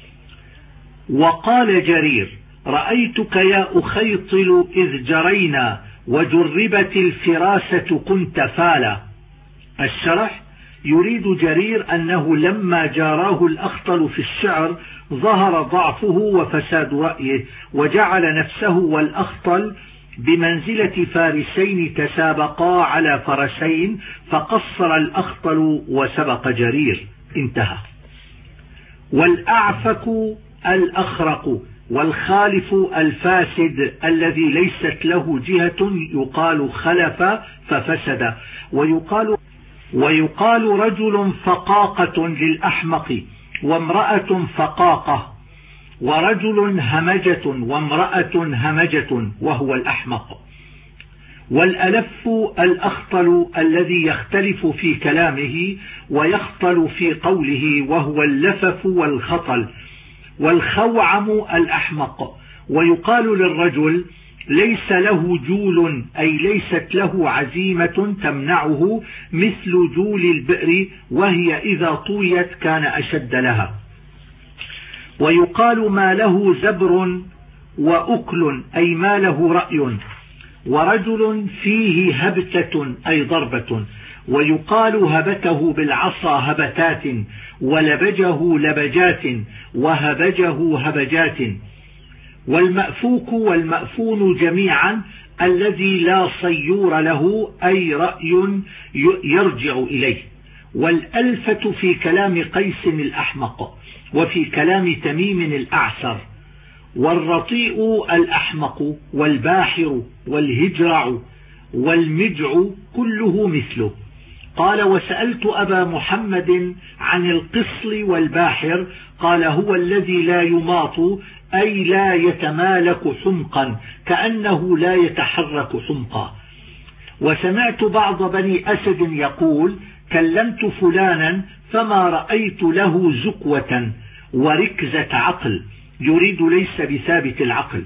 [SPEAKER 1] وقال جرير رأيتك يا أخيطل إذ جرينا وجربت الفراسة كنت فالا. الشرح: يريد جرير أنه لما جاراه الأخطل في الشعر ظهر ضعفه وفساد رأيه، وجعل نفسه والأخطل بمنزلة فارسين تسابقا على فرسين، فقصر الأخطل وسبق جرير. انتهى. والأعفك الأخرق والخالف الفاسد الذي ليست له جهة يقال خلف ففسد. ويقال رجل فقاقة للأحمق وامرأة فقاقة، ورجل همجة وامرأة همجة وهو الأحمق. والألف الأخطل الذي يختلف في كلامه ويخطل في قوله وهو اللفف والخطل. والخوعم الأحمق. ويقال للرجل ليس له جول أي ليست له عزيمة تمنعه مثل جول البئر، وهي إذا طويت كان أشد لها. ويقال ما له زبر وأكل أي ما له رأي. ورجل فيه هبتة أي ضربة. ويقال هبته بالعصا هبتات، ولبجه لبجات، وهبجه هبجات. والمأفوك والمأفون جميعا الذي لا صيور له أي رأي يرجع إليه. والألفة في كلام قيس الأحمق، وفي كلام تميم الأعسر. والرطيء الأحمق، والباحر، والهجرع، والمجع كله مثله. قال وسألت أبا محمد عن القصل والباحر، قال هو الذي لا يماط أي لا يتمالك حمقا، كأنه لا يتحرك حمقا. وسمعت بعض بني أسد يقول كلمت فلانا فما رأيت له زكوة وركزة عقل، يريد ليس بثابت العقل.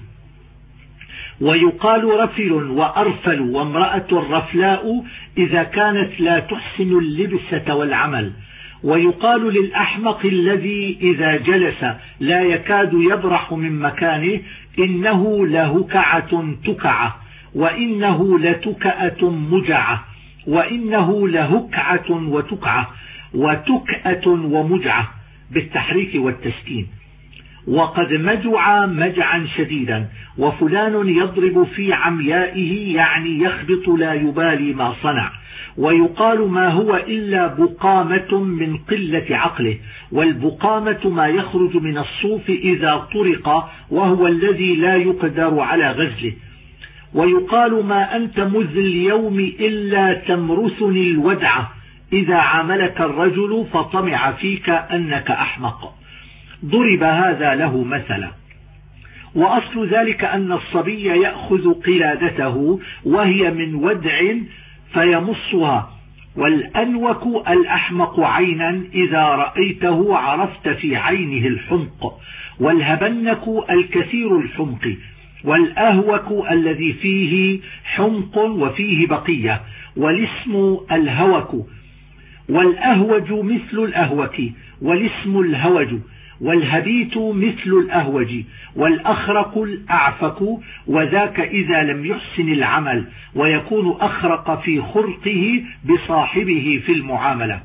[SPEAKER 1] ويقال رفل وأرفل وامرأة رفلاء إذا كانت لا تحسن اللبسة والعمل. ويقال للأحمق الذي إذا جلس لا يكاد يبرح من مكانه إنه لهكعة تكعة، وإنه لتكأة مجعة، وإنه لهكعة وتكعة، وتكأة ومجعة بالتحريك والتسكين. وقد مجع مجعا شديدا. وفلان يضرب في عميائه يعني يخبط لا يبالي ما صنع. ويقال ما هو إلا بقامة من قلة عقله. والبقامة ما يخرج من الصوف إذا طرق، وهو الذي لا يقدر على غزله. ويقال ما أنت مذ اليوم إلا تمرثني الودعة، إذا عاملك الرجل فطمع فيك أنك أحمق. ضرب هذا له مثلا. وأصل ذلك أن الصبي يأخذ قلادته وهي من ودع فيمصها. والأنوك الأحمق عينا إذا رأيته عرفت في عينه الحمق. والهبنك الكثير الحمق. والأهوك الذي فيه حمق وفيه بقية. والاسم الهوك. والأهوج مثل الأهوك، والاسم الهوج. والهبيت مثل الأهوج. والأخرق الأعفك، وذاك إذا لم يحسن العمل، ويكون أخرق في خرقه بصاحبه في المعاملة.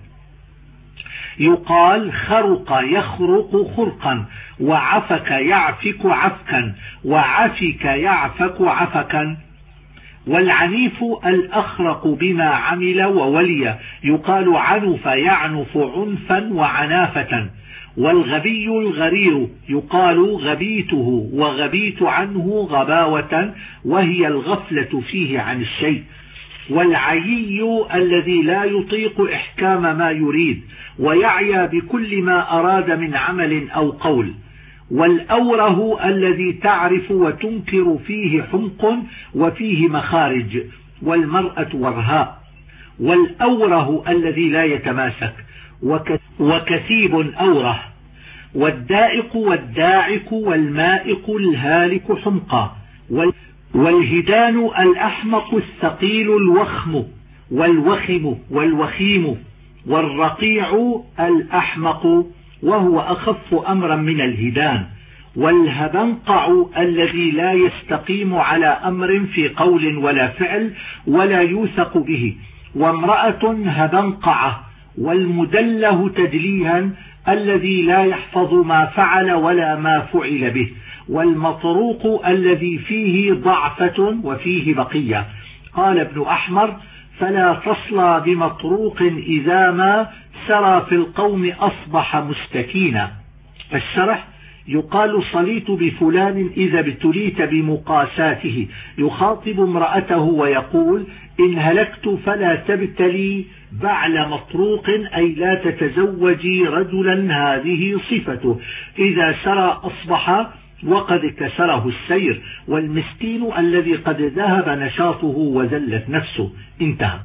[SPEAKER 1] يقال خرق يخرق خرقا، وعفك يعفك عفكا، وعفك يعفك عفكا. والعنيف الأخرق بما عمل وولي، يقال عنف يعنف عنفا وعنافة. والغبي الغرير، يقال غبيته وغبيت عنه غباوة، وهي الغفلة فيه عن الشيء. والعيي الذي لا يطيق إحكام ما يريد ويعيا بكل ما أراد من عمل أو قول. والأوره الذي تعرف وتنكر فيه حمق وفيه مخارج، والمرأة ورهاء. والأوره الذي لا يتماسك، وكثيب أوره. والدائق والداعك والمائق الهالك حمقا. والهدان الأحمق الثقيل الوخم والوخيم. والرقيع الأحمق وهو أخف أمرا من الهدان. والهبنقع الذي لا يستقيم على أمر في قول ولا فعل ولا يوثق به. وامرأة هبنقعة. والمدله تدليها الذي لا يحفظ ما فعل ولا ما فعل به. والمطروق الذي فيه ضعفة وفيه بقية. قال ابن أحمر: فلا تصلى بمطروق إذا ما سرى في القوم أصبح مستكينا. الشرح: يقال صليت بفلان إذا ابتليت بمقاساته، يخاطب امرأته ويقول: إن هلكت فلا تبتلي بعل مطروق، أي لا تتزوجي رجلا هذه صفته، إذا سرى أصبح وقد كسره السير. والمسكين الذي قد ذهب نشاطه وذلت نفسه. انتهى.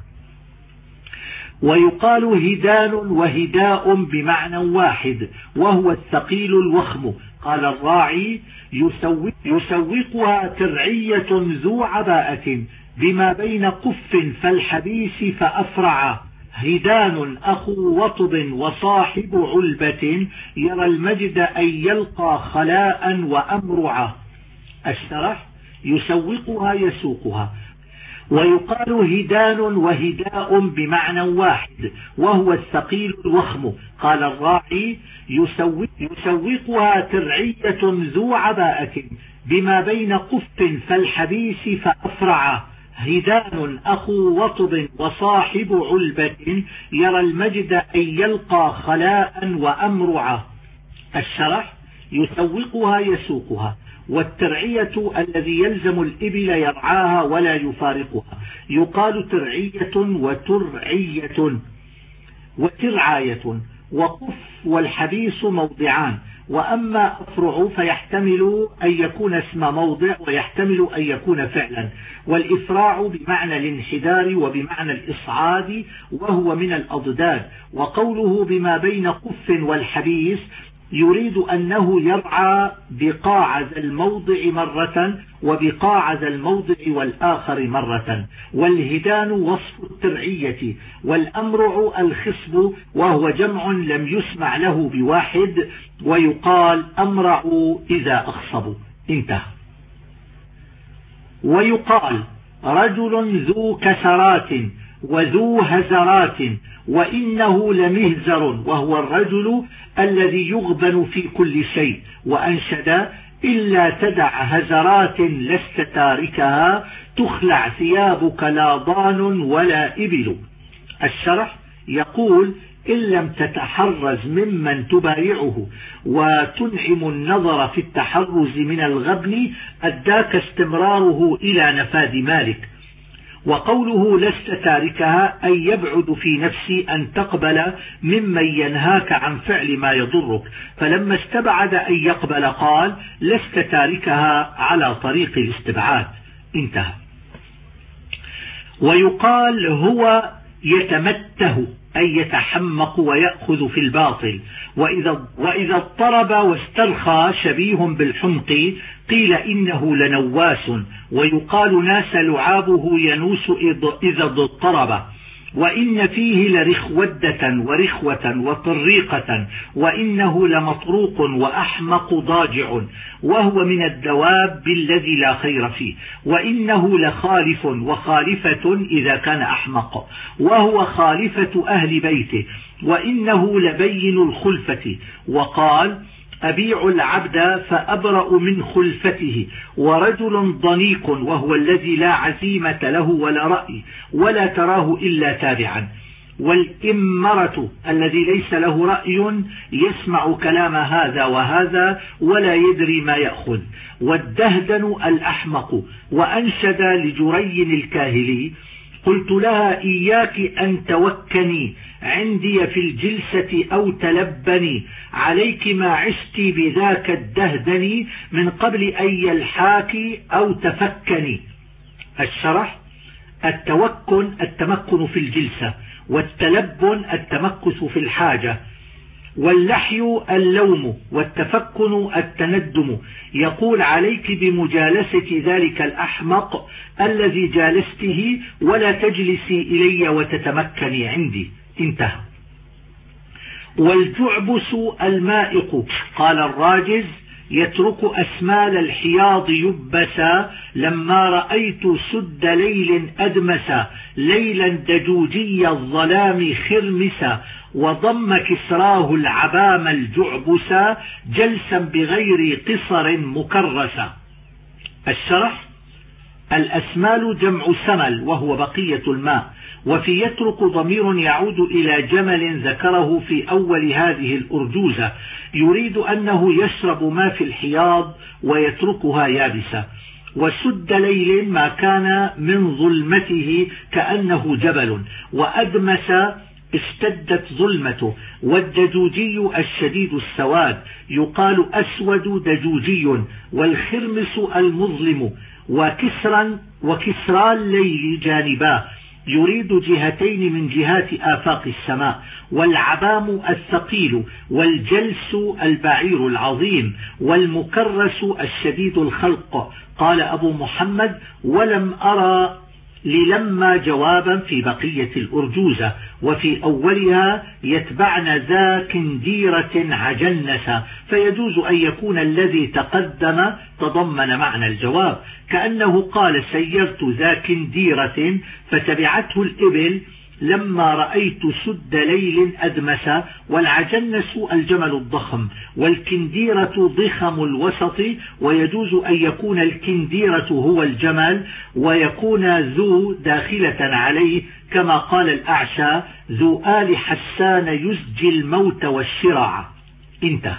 [SPEAKER 1] ويقال هدان وهداء بمعنى واحد، وهو الثقيل الوخم. قال الراعي: يسوقها ترعية ذو عباءة بما بين قف فالحبيس فأفرع. هدان أخو وطب وصاحب علبة، يرى المجد أن يلقى خلاء وأمرعا. الشرح: يسوقها يسوقها. ويقال هدان وهداء بمعنى واحد، وهو الثقيل الوخم. قال الراعي: يسوقها ترعية ذو عباءة بما بين قف فالحبيس فأفرع. هدان أخو وطب وصاحب علبة، يرى المجد أن يلقى خلاء وأمرعا. الشرح: يسوقها يسوقها. والترعية الذي يلزم الإبل يرعاها ولا يفارقها. يقال ترعية وترعاية. وقف والحبيس موضعان. وأما أفرع فيحتمل أن يكون اسم موضع ويحتمل أن يكون فعلا. والإفراع بمعنى الانحدار وبمعنى الإصعاد، وهو من الأضداد. وقوله بما بين قف والحبيس يريد أنه يرعى بقاع ذا الموضع مرة وبقاع ذا الموضع والآخر مرة. والهدان وصف الترعية. والأمرع الخصب، وهو جمع لم يسمع له بواحد، ويقال أمرع إذا أخصب. انتهى. ويقال رجل ذو كسرات وذو هزرات، وإنه لمهزر، وهو الرجل الذي يغبن في كل شيء. وأنشد: إلا تدع هزرات لست تاركها، تخلع ثيابك لا ضان ولا إبل. الشرح: يقول: إن لم تتحرز ممن تبايعه وتنعم النظر في التحرز من الغبن، أداك استمراره إلى نفاذ مالك. وقوله لست تاركها أي يبعد في نفسي أن تقبل ممن ينهاك عن فعل ما يضرك، فلما استبعد أن يقبل قال لست تاركها على طريق الاستبعاد. انتهى. ويقال هو يتمته أي يتحمق ويأخذ في الباطل. وإذا اضطرب واسترخى شبيه بالحمق قيل إنه لنواس. ويقال ناس لعابه ينوس إذا اضطرب. وإن فيه لرخودة ورخوة وطريقة، وإنه لمطروق وأحمق ضاجع، وهو من الدواب الذي لا خير فيه. وإنه لخالف وخالفة إذا كان أحمق، وهو خالفة أهل بيته. وإنه لبين الخلفة. وقال أبيع العبد فأبرأ من خلفته. ورجل ضنيق وهو الذي لا عزيمة له ولا رأي ولا تراه إلا تابعا. والإمرة الذي ليس له رأي يسمع كلام هذا وهذا ولا يدري ما يأخذ. والدهدن الأحمق. وأنشد لجري الكاهلي قلت لها إياك أن توكني عندي في الجلسة أو تلبني، عليك ما عشت بذاك الدهدني من قبل أن يلحاك أو تفكني. الشرح: التوكن التمكن في الجلسة، والتلبن التمكث في الحاجة، واللحي اللوم، والتفكن التندم. يقول: عليك بمجالسة ذلك الأحمق الذي جالسته، ولا تجلسي إلي وتتمكني عندي. انتهى. والجعبس المائق، قال الراجز: يترك أسمال الحياض يبسا، لما رأيت سد ليل أدمسا، ليلا دجوجي الظلام خرمسا، وضم كسراه العبام الجعبسا، جلسا بغير قصر مكرسا. الشرح: الأسمال جمع سمل وهو بقية الماء، وفي يترك ضمير يعود إلى جمل ذكره في أول هذه الأرجوزة، يريد أنه يشرب ما في الحياض ويتركها يابسة. وسد ليل ما كان من ظلمته كأنه جبل، وأدمس اشتدت ظلمته. والدجوجي الشديد السواد، يقال أسود دجوجي، والخرمس المظلم. وكسرى الليل جانباه، يريد جهتين من جهات آفاق السماء. والعبام الثقيل، والجلس البعير العظيم، والمكرس الشديد الخلق. قال أبو محمد: ولم أرى للما جوابا في بقية الأرجوزة، وفي أولها يتبعن ذا كنديرة عجنسا، فيجوز أن يكون الذي تقدم تضمن معنى الجواب، كأنه قال: سيرت ذا كنديرة فتبعته الإبل لما رأيت سد ليل أدمسا. والعجنس الجمل الضخم، والكنديرة ضخم الوسط، ويجوز أن يكون الكنديرة هو الجمل، ويكون ذو داخلة عليه، كما قال الأعشى: ذو آل حسان يزجي الموت والشرع. انتهى.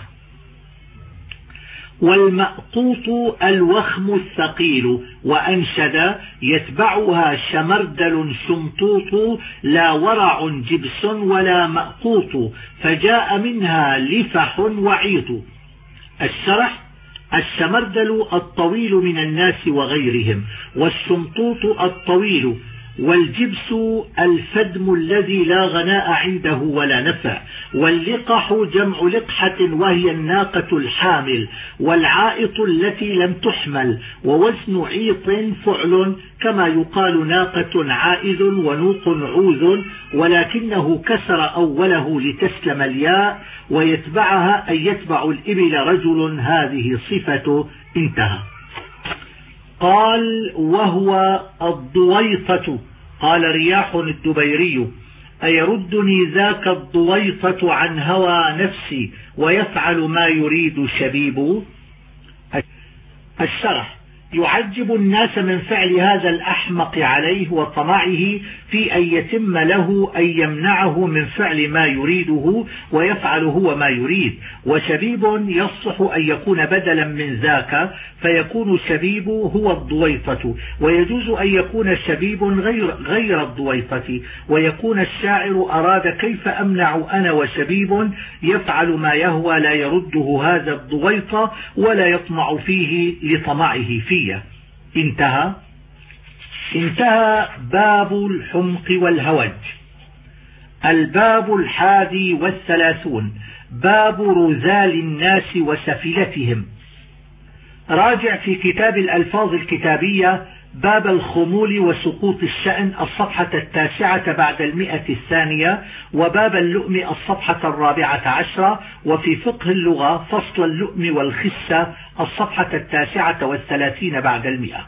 [SPEAKER 1] والمأقوط الوخم الثقيل، وأنشد: يتبعها شمردل شمطوط، لا ورع جبس ولا مأقوط، فجاء منها لفح وعيط. الشرح: الشمردل الطويل من الناس وغيرهم، والشمطوط الطويل، والجبس الفدم الذي لا غناء عنده ولا نفع، واللقح جمع لقحة وهي الناقة الحامل، والعائط التي لم تحمل، ووزن عيط فعل، كما يقال ناقة عائذ ونوق عوذ، ولكنه كسر أوله لتسلم الياء، ويتبعها أن يتبع الإبل رجل، هذه صفته. انتهى. قال: وهو الضويطة. قال رياح الدبيري: أيردني ذاك الضويطة عن هوى نفسي، ويفعل ما يريد شبيب. الشرح: يعجب الناس من فعل هذا الأحمق عليه وطمعه في أن يتم له أن يمنعه من فعل ما يريده ويفعل هو ما يريد. وشبيب يصح أن يكون بدلا من ذاك، فيكون شبيب هو الضويطة، ويجوز أن يكون شبيب غير الضويطة، ويكون الشاعر أراد: كيف أمنع أنا وشبيب يفعل ما يهوى، لا يرده هذا الضويطة ولا يطمع فيه لطمعه فيه. انتهى. باب الحمق والهوج. الباب 31. باب رذال الناس وسفلتهم. راجع في كتاب الألفاظ الكتابية باب الخمول وسقوط الشأن الصفحة 9 بعد 100، وباب اللؤم الصفحة 14، وفي فقه اللغة فصل اللؤم والخسة الصفحة 39 بعد 100.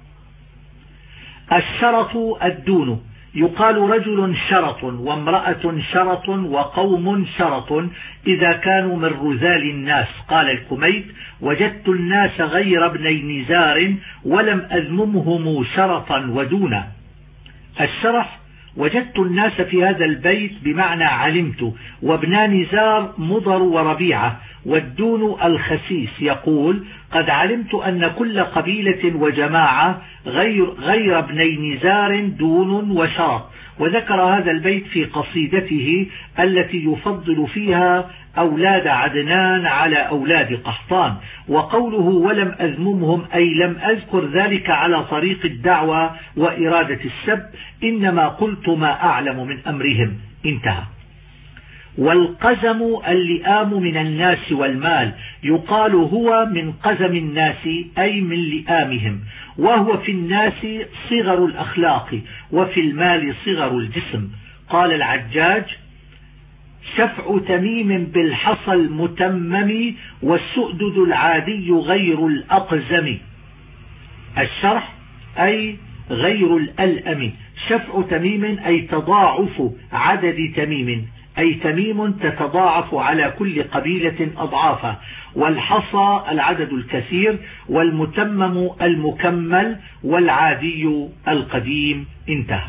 [SPEAKER 1] الشرط الدون، يقال رجل شرط، وامرأة شرط، وقوم شرط، إذا كانوا من رذال الناس. قال الكميت: وجدت الناس غير ابني نزار، ولم أذممهم شرطا ودونا. الشرح: وجدت الناس في هذا البيت بمعنى علمت، وابن نزار مضر وربيعة، والدون الخسيس يقول قد علمت أن كل قبيلة وجماعة غير ابني نزار دون وشرط. وذكر هذا البيت في قصيدته التي يفضل فيها أولاد عدنان على أولاد قحطان. وقوله ولم أذممهم أي لم أذكر ذلك على طريق الدعوة وإرادة السب، إنما قلت ما أعلم من أمرهم. انتهى. والقزم اللئام من الناس والمال، يقال هو من قزم الناس أي من لئامهم، وهو في الناس صغر الأخلاق وفي المال صغر الجسم. قال العجاج شفع تميم بالحصى المتمم والسؤدد العادي غير الأقزم. الشرح أي غير الألأم. شفع تميم أي تضاعف عدد تميم، أي تميم تتضاعف على كل قبيلة أضعافا. والحصى العدد الكثير، والمتمم المكمل، والعادي القديم. انتهى.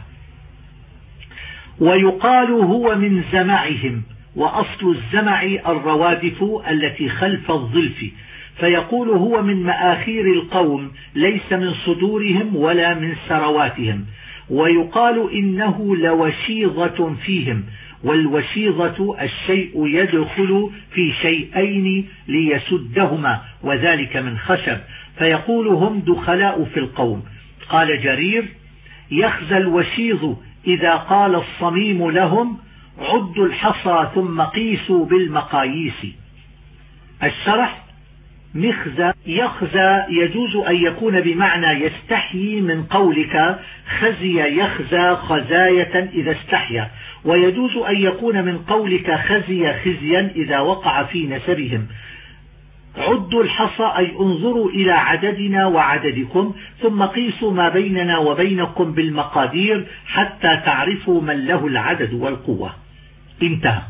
[SPEAKER 1] ويقال هو من زمعهم، وأصل الزمع الروادف التي خلف الظلف، فيقول هو من مآخير القوم ليس من صدورهم ولا من سرواتهم. ويقال إنه لوشيظة فيهم، والوشيظة الشيء يدخل في شيئين ليسدهما، وذلك من خشب، فيقول هم دخلاء في القوم. قال جرير يخزى الوشيظ إذا قال الصميم لهم عدوا الحصى ثم قيسوا بالمقاييس. الشرح مخزى يخزى يجوز أن يكون بمعنى يستحيي من قولك خزي يخزى خزاية إذا استحيا، ويجوز أن يكون من قولك خزي خزيا إذا وقع في نسبهم. عدوا الحصى أي انظروا إلى عددنا وعددكم ثم قيسوا ما بيننا وبينكم بالمقادير حتى تعرفوا من له العدد والقوة. انتهى.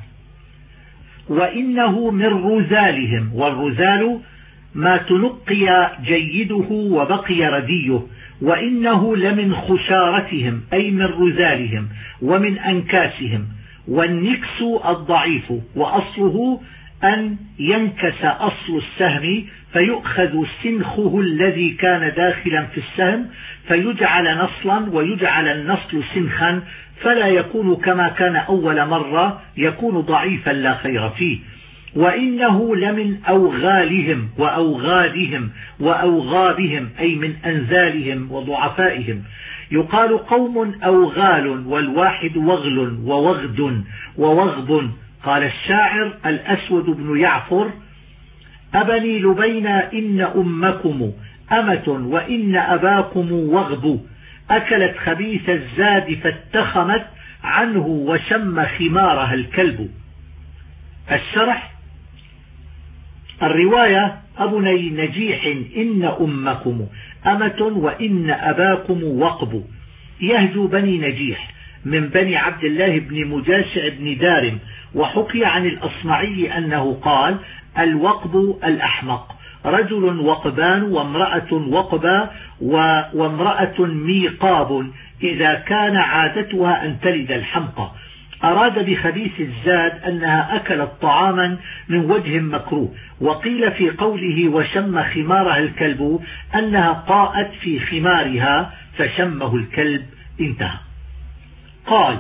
[SPEAKER 1] وإنه من رذالهم، والرذال ما تنقي جيده وبقي رديه. وإنه لمن خشارتهم أي من رذالهم ومن أنكاسهم. والنكس الضعيف، وأصله أن ينكس أصل السهم فيؤخذ سنخه الذي كان داخلا في السهم فيجعل نصلا، ويجعل النصل سنخا، فلا يكون كما كان أول مرة، يكون ضعيفا لا خير فيه. وإنه لمن أوغالهم وأوغادهم وأوغابهم أي من أنزالهم وضعفائهم. يقال قوم أوغال، والواحد وغل ووغد ووغب. قال الشاعر الأسود بن يعفر أبني لبينا إن أمكم أمة وإن أباكم وغب، أكلت خبيث الزاد فاتخمت عنه وشم خمارها الكلب. الشرح الرواية أبني نجيح إن أمكم أمة وإن أباكم وقب. يهجو بني نجيح من بني عبد الله بن مجاشع بن دارم. وحكي عن الأصمعي أنه قال الوقب الأحمق، رجل وقبان وامرأة وقبا وامرأة ميقاب إذا كان عادتها أن تلد الحمقى. أراد بخبيث الزاد أنها أكلت طعاما من وجه مكروه. وقيل في قوله وشم خمارها الكلب أنها طاءت في خمارها فشمه الكلب. انتهى. قال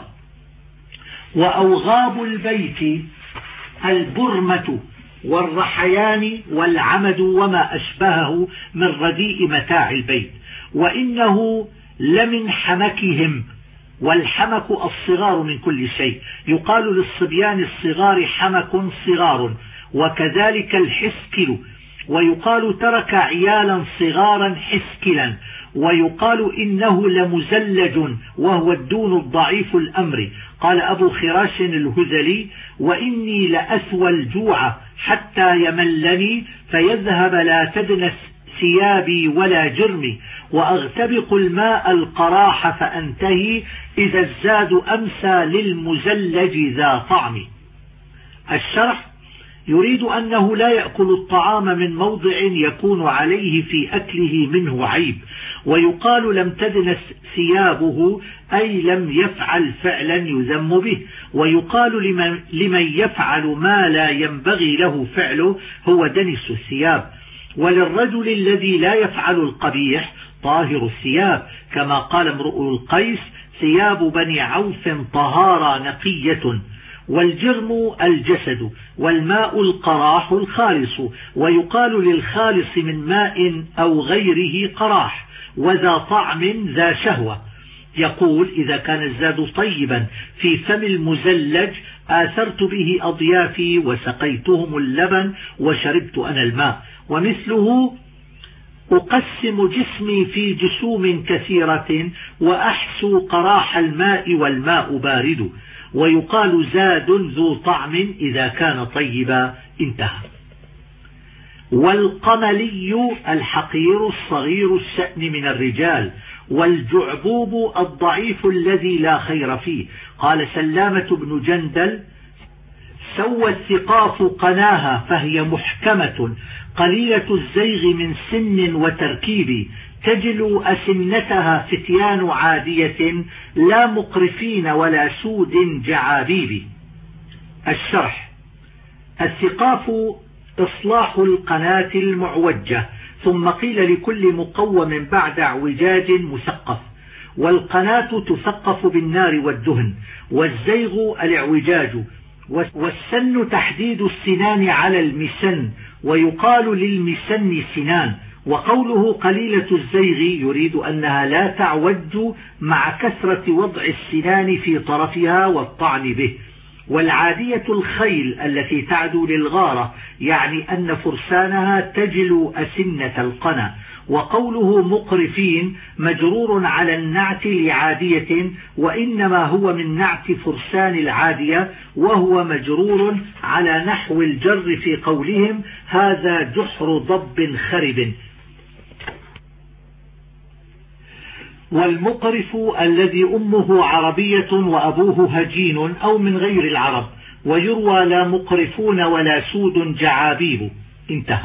[SPEAKER 1] وأوغاب البيت البرمة والرحيان والعمد وما أشبهه من رديء متاع البيت. وإنه لمن حمكهم، والحمك الصغار من كل شيء، يقال للصبيان الصغار حمك صغار، وكذلك الحسكل. ويقال ترك عيالا صغارا حسكلا. ويقال إنه لمزلج، وهو الدون الضعيف الأمر. قال أبو خراش الهذلي وإني لأثوى الجوع حتى يملني فيذهب لا تدنس ثيابي ولا جرمي، وأغتبق الماء القراح فأنتهي إذا الزاد أمسى للمزلج ذا طعم. الشرح يريد أنه لا يأكل الطعام من موضع يكون عليه في أكله منه عيب، ويقال لم تدنس ثيابه أي لم يفعل فعلا يذم به. ويقال لمن يفعل ما لا ينبغي له فعله هو دنس الثياب. وللرجل الذي لا يفعل القبيح طاهر الثياب، كما قال امرؤ القيس: ثياب بني عوف طهارة نقية. والجرم الجسد، والماء القراح الخالص. ويقال للخالص من ماء أو غيره قراح، وذا طعم ذا شهوة. يقول: إذا كان الزاد طيبا في فم المزلج آثرت به أضيافي وسقيتهم اللبن وشربت أنا الماء. ومثله: أقسم جسمي في جسوم كثيرة وأحسو قراح الماء والماء بارد. ويقال: زاد ذو طعم إذا كان طيبا. انتهى. والقملي الحقير الصغير الشأن من الرجال. والجعبوب الضعيف الذي لا خير فيه. قال سلامة بن جندل: سوى الثقاف قناها فهي محكمة قليلة الزيغ من سن وتركيب، تجلو أسنتها فتيان عادية لا مقرفين ولا سود جعابيب. الشرح: الثقاف إصلاح القناة المعوجة، ثم قيل لكل مقوم بعد اعوجاج مثقف. والقناة تثقف بالنار والدهن، والزيغ الاعوجاج. والسن تحديد السنان على المسن، ويقال للمسن سنان. وقوله قليلة الزيغ يريد أنها لا تعوج مع كثرة وضع السنان في طرفها والطعن به. والعادية الخيل التي تعدو للغارة، يعني أن فرسانها تجلو أسنة القنا. وقوله مقرفين مجرور على النعت لعادية، وإنما هو من نعت فرسان العادية، وهو مجرور على نحو الجر في قولهم: هذا جحر ضب خرب. والمقرف الذي أمه عربية وأبوه هجين أو من غير العرب. ويروى: لا مقرفون ولا سود جعابيب. انتهى.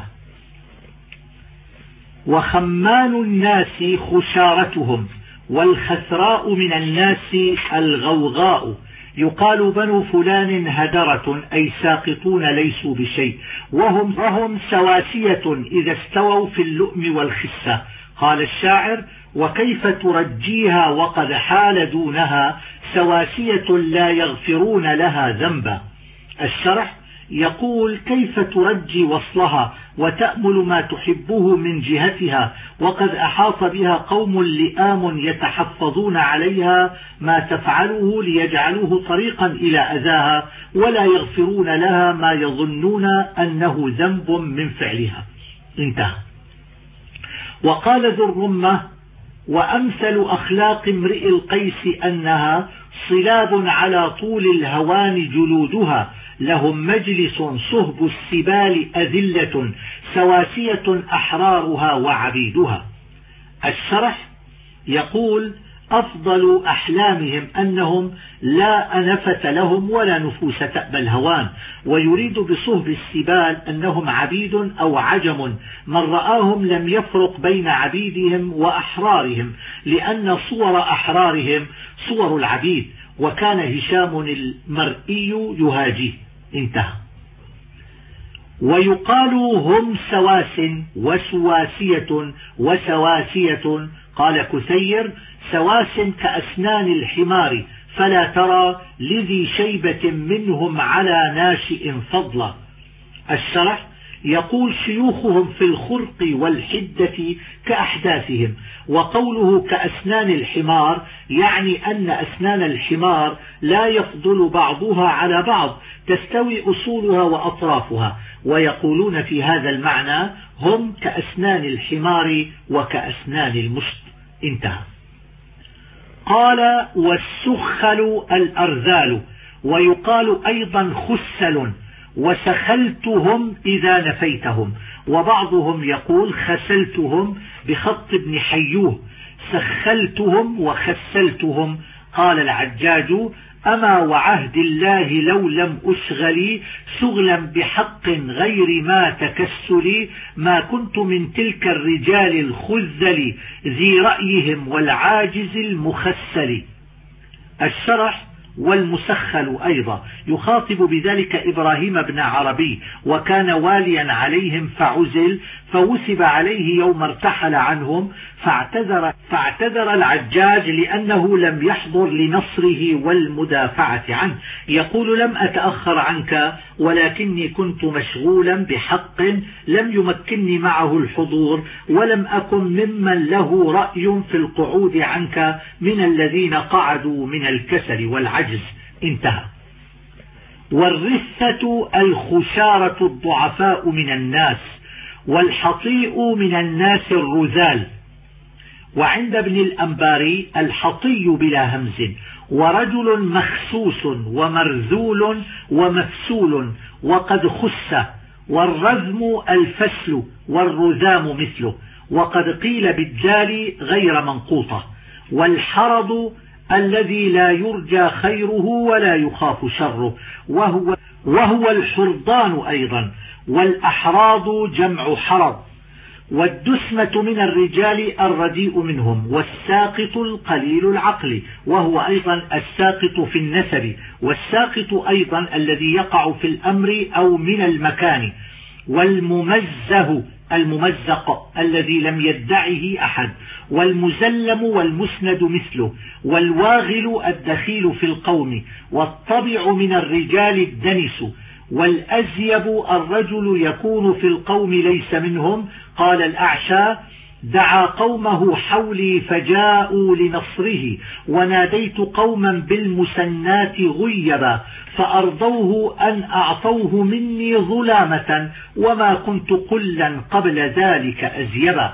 [SPEAKER 1] وخمان الناس خشارتهم. والخثراء من الناس الغوغاء. يقال: بنو فلان هدرة أي ساقطون ليسوا بشيء، وهم سواسية إذا استووا في اللؤم والخسة. قال الشاعر: وكيف ترجيها وقد حال دونها سواسية لا يغفرون لها ذنبا. الشرح: يقول: كيف ترجي وصلها وتأمل ما تحبه من جهتها وقد أحاط بها قوم لئام يتحفظون عليها ما تفعله ليجعلوه طريقا إلى أذاها، ولا يغفرون لها ما يظنون أنه ذنب من فعلها. انتهى. وقال ذو الرمة: وأمثل أخلاق امرئ القيس أنها صلاب على طول الهوان جلودها، لهم مجلس صهب السبال أذلة سواسية أحرارها وعبيدها. الشرح: يقول: أفضل أحلامهم أنهم لا أنفة لهم ولا نفوس تأبى الهوان. ويريد بصهب السبال أنهم عبيد أو عجم، من رآهم لم يفرق بين عبيدهم وأحرارهم، لأن صور أحرارهم صور العبيد، وكان هشام المرئي يهاجيه. انتهى. ويقال: هم سواس وسواسية وسواسية. قال كثير: سواس كأسنان الحمار، فلا ترى لذي شيبة منهم على ناشئ فضلا. الشرح: يقول: شيوخهم في الخرق والحدة كأحداثهم. وقوله كأسنان الحمار يعني أن أسنان الحمار لا يفضل بعضها على بعض، تستوي أصولها وأطرافها. ويقولون في هذا المعنى: هم كأسنان الحمار وكأسنان المشط. انتهى. قال: والسخل الأرذال. ويقال أيضا خسل. وسخلتهم إذا نفيتهم. وبعضهم يقول: خسلتهم بخط ابن حيوه، سخلتهم وخسلتهم. قال العجاج: أما وعهد الله لو لم أشغلي سغلا بحق غير ما تكسلي ما كنت من تلك الرجال الخذل ذي رأيهم والعاجز المخسل. الشرح والمسخل أيضا يخاطب بذلك إبراهيم بن عربي، وكان واليا عليهم فعزل فوسب عليه يوم ارتحل عنهم فاعتذر العجاج لأنه لم يحضر لنصره والمدافعة عنه، يقول لم أتأخر عنك ولكني كنت مشغولا بحق لم يمكنني معه الحضور، ولم أكن ممن له رأي في القعود عنك من الذين قعدوا من الكسل والعجز. انتهى. والرثة الخشارة الضعفاء من الناس، والحطيء من الناس الرذال. وعند ابن الأنباري الحطي بلا همز، ورجل مخسوس ومرذول ومفسول وقد خس، والرذم الفسل والرذام مثله، وقد قيل بالدال غير منقوطة. والحرض الذي لا يرجى خيره ولا يخاف شره وهو الحرضان أيضا. والأحراض جمع حرض. والدسمة من الرجال الرديء منهم، والساقط القليل العقل وهو أيضا الساقط في النسب، والساقط أيضا الذي يقع في الأمر أو من المكان. والممزه الممزق الذي لم يدعه أحد. والمزلم والمسند مثله. والواغل الدخيل في القوم. والطبع من الرجال الدنس. والأزيب الرجل يكون في القوم ليس منهم. قال الأعشى دعا قومه حولي فجاءوا لنصره، وناديت قوما بالمسنات غيبا فأرضوه أن أعطوه مني ظلامة، وما كنت قلا قبل ذلك أزيبا.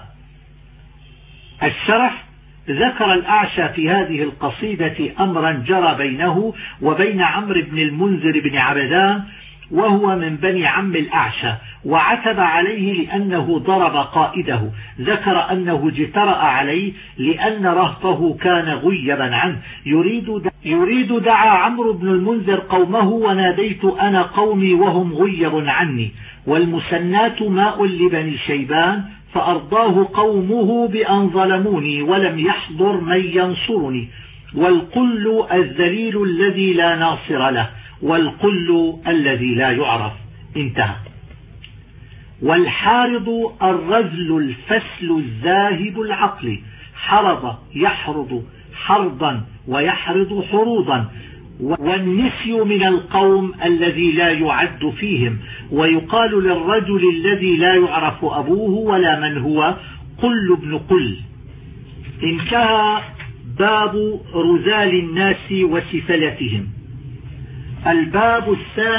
[SPEAKER 1] الشرح ذكر الأعشى في هذه القصيدة أمرا جرى بينه وبين عمرو بن المنذر بن عبدان وهو من بني عم الأعشى، وعتب عليه لأنه ضرب قائده. ذكر أنه اجترأ عليه لأن رهطه كان غيبا عنه. يريد دعا عمرو بن المنذر قومه وناديت أنا قومي وهم غيب عني. والمسنات ماء لبني شيبان فأرضاه قومه بأن ظلموني ولم يحضر من ينصرني. والقل الذليل الذي لا ناصر له، والقل الذي لا يعرف. انتهى. والحارض الرذل الفسل الذاهب العقل. حرض يحرض حرضا ويحرض حروضا. والنسي من القوم الذي لا يعد فيهم. ويقال للرجل الذي لا يعرف أبوه ولا من هو قل ابن قل. انتهى باب رذال الناس وسفلتهم. الباب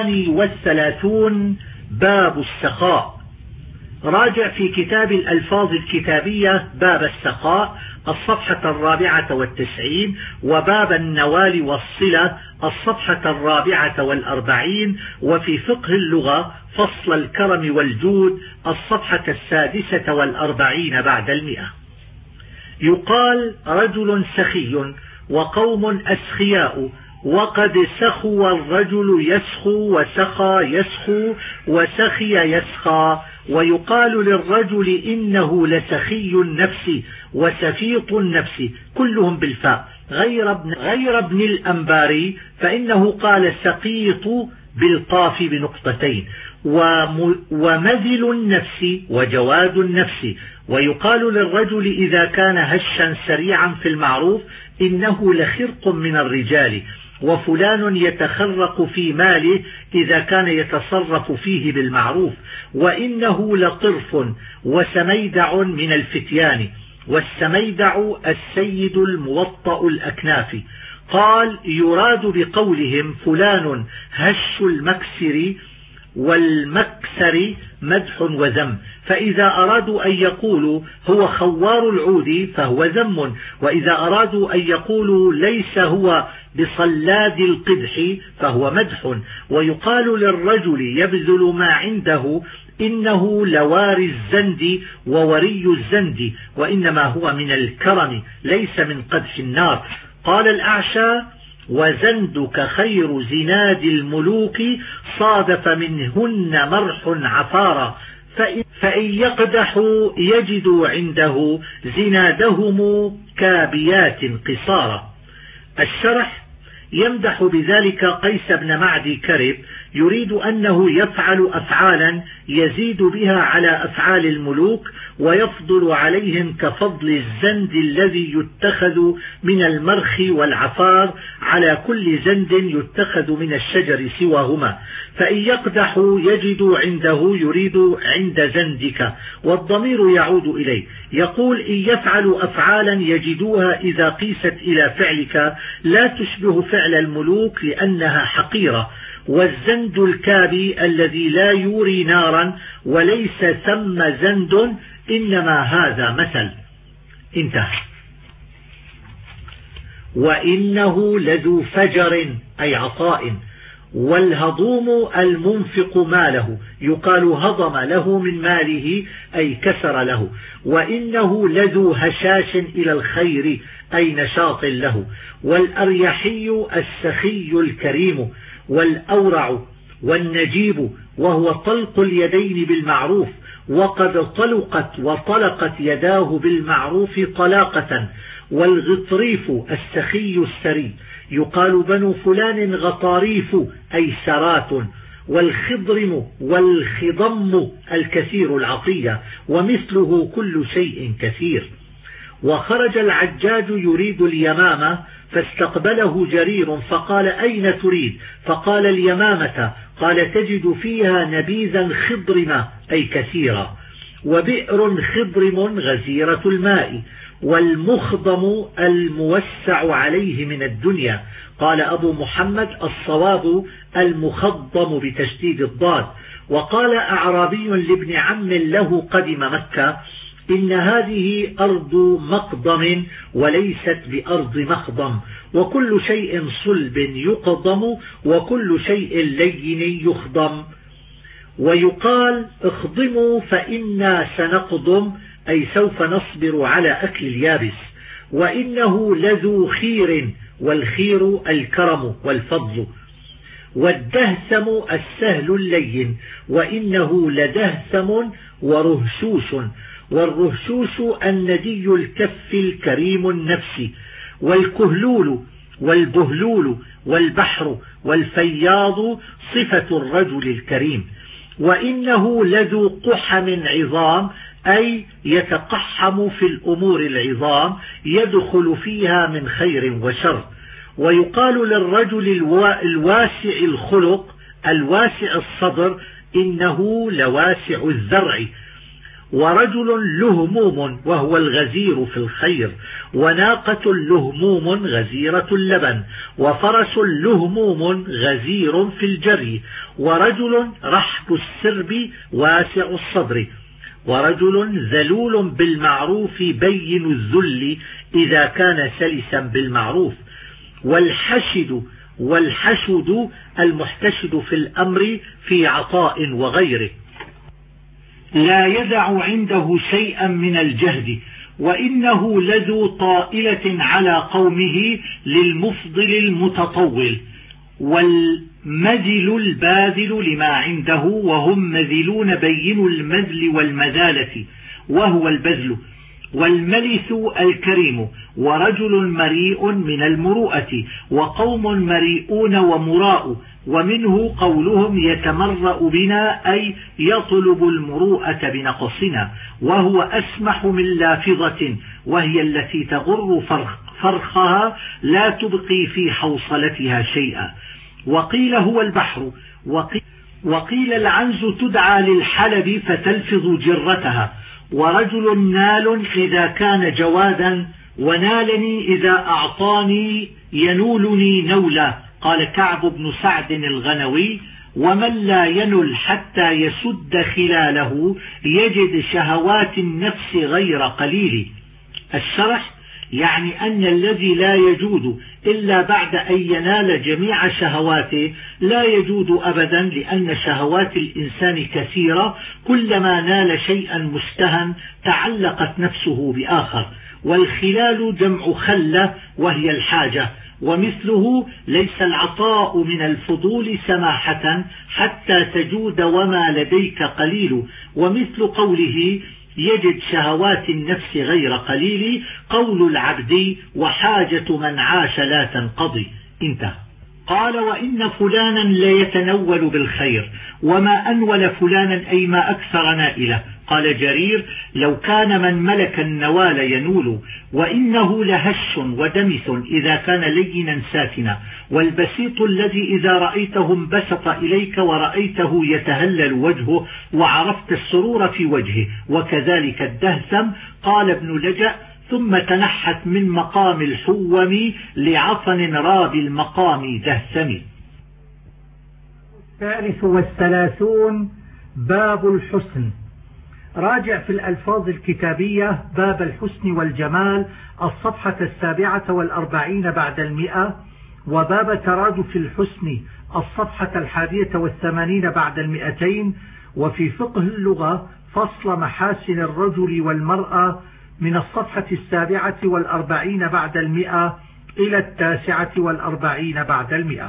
[SPEAKER 1] 32 باب السخاء. راجع في كتاب الألفاظ الكتابية باب السخاء الصفحة 94، وباب النوال والصلة الصفحة 44، وفي فقه اللغة فصل الكرم والجود الصفحة 46 بعد 100. يقال رجل سخي وقوم أسخياء، وقد سخو الرجل يسخو وسخى يسخو وسخي يسخى. ويقال للرجل إنه لسخي النفس وسفيط النفس كلهم بالفاء غير ابن الأنباري فإنه قال سقيط بالقاف بنقطتين. ومذل النفس وجواد النفس. ويقال للرجل إذا كان هشا سريعا في المعروف إنه لخرق من الرجال. وفلان يتخرق في ماله إذا كان يتصرف فيه بالمعروف. وإنه لطرف وسميدع من الفتيان. والسميدع السيد الموطأ الأكناف. قال يراد بقولهم فلان هش المكسر والمكسر مدح وذم، فإذا أرادوا أن يقولوا هو خوار العود فهو ذم، وإذا أرادوا أن يقولوا ليس هو بصلاد القدح فهو مدح. ويقال للرجل يبذل ما عنده إنه لواري الزند ووري الزند، وإنما هو من الكرم ليس من قدح النار. قال الأعشى وزندك خير زناد الملوك صادف منهن مرح عفارا فإن يقدحوا يجدوا عنده زنادهم كابيات قصارا. الشرح: يمدح بذلك قيس بن معدي كرب، يريد أنه يفعل أفعالا يزيد بها على أفعال الملوك ويفضل عليهم كفضل الزند الذي يتخذ من المرخ والعفار على كل زند يتخذ من الشجر سواهما. فإن يقدحوا يجد عنده يريد عند زندك، والضمير يعود إليه. يقول: إن يفعلوا أفعالا يجدوها إذا قيست إلى فعلك لا تشبه فعل الملوك لأنها حقيرة. والزند الكابي الذي لا يوري نارا وليس ثم زند، إنما هذا مثل. انتهى. وإنه لذو فجر أي عطاء، والهضوم المنفق ماله، يقال هضم له من ماله أي كسر له. وإنه لذو هشاش إلى الخير أي نشاط له. والأريحي السخي الكريم، والأورع والنجيب وهو طلق اليدين بالمعروف، وقد طلقت وطلقت يداه بالمعروف طلاقة. والغطريف السخي السري، يقال بنو فلان غطاريف أي سرات. والخضرم والخضم الكثير العطية، ومثله كل شيء كثير. وخرج العجاج يريد اليمامة فاستقبله جرير فقال: أين تريد؟ فقال: اليمامة. قال: تجد فيها نبيذا خضرما أي كثيرا. وبئر خضرم غزيرة الماء. والمخضم الموسع عليه من الدنيا. قال أبو محمد: الصواب المخضم بتشديد الضاد. وقال أعرابي لابن عم له قدم مكة: إن هذه أرض مقضم وليست بأرض مخضم، وكل شيء صلب يقضم وكل شيء لين يخضم. ويقال: اخضموا فإنا سنقضم أي سوف نصبر على أكل اليابس. وإنه لذو خير، والخير الكرم والفضل. والدهسم السهل اللين، وإنه لدهسم ورهشوش. والرهشوش الندي الكف الكريم النفس. والكهلول والبهلول والبحر والفياض صفة الرجل الكريم. وإنه لذو قحم عظام أي يتقحم في الأمور العظام، يدخل فيها من خير وشر. ويقال للرجل الواسع الخلق الواسع الصدر: إنه لواسع الذرع. ورجل لهموم وهو الغزير في الخير. وناقة لهموم غزيرة اللبن. وفرس لهموم غزير في الجري. ورجل رحب السرب واسع الصدر. ورجل ذلول بالمعروف بين الذل إذا كان سلسا بالمعروف. والحشد المحتشد في الأمر في عطاء وغيره، لا يدع عنده شيئا من الجهد. وإنه لذو طائلة على قومه للمفضل المتطول. والمذل الباذل لما عنده، وهم مذلون بين المذل والمذالة وهو البذل. والملث الكريم. ورجل مريء من المروءة، وقوم مريئون ومراء. ومنه قولهم: يتمرأ بنا أي يطلب المروءة بنقصنا. وهو أسمح من لافظة، وهي التي تغر فرخها لا تبقي في حوصلتها شيئا. وقيل هو البحر. وقيل العنز تدعى للحلب فتلفظ جرتها. ورجل نال إذا كان جوادا، ونالني إذا أعطاني ينولني نولا. قال كعب بن سعد الغنوي: ومن لا ينل حتى يسد خلاله يجد شهوات النفس غير قليل. الشرح: يعني أن الذي لا يجود إلا بعد أن ينال جميع شهواته لا يجود أبدا، لأن شهوات الإنسان كثيرة، كلما نال شيئا مشتهى تعلقت نفسه بآخر. والخلال جمع خلة وهي الحاجة.
[SPEAKER 2] ومثله ليس العطاء من الفضول سماحة حتى تجود وما لديك قليل. ومثل قوله يجد شهوات النفس غير قليل قول العبد وحاجة من عاش لا تنقضي. انتهى. قال وإن فلانا ليتنول بالخير وما أنول فلانا أي ما أكثر نائله. قال جرير لو كان من ملك النوال ينول وإنه لهش ودمث إذا كان لينا ساكنا والبسيط الذي إذا رأيته انبسط إليك ورأيته يتهلل وجهه وعرفت السرور في وجهه وكذلك الدهثم. قال ابن لجأ ثم تنحت من مقام الحوم لعطن راب المقام دهثم.
[SPEAKER 1] 33 باب الحسن. راجع في الألفاظ الكتابية باب الحسن والجمال الصفحة 47 بعد 100 وباب ترادف الحسن الصفحة 81 بعد 200. وفي فقه اللغة فصل محاسن الرجل والمرأة من الصفحة 47 بعد 100 إلى 49 بعد 100.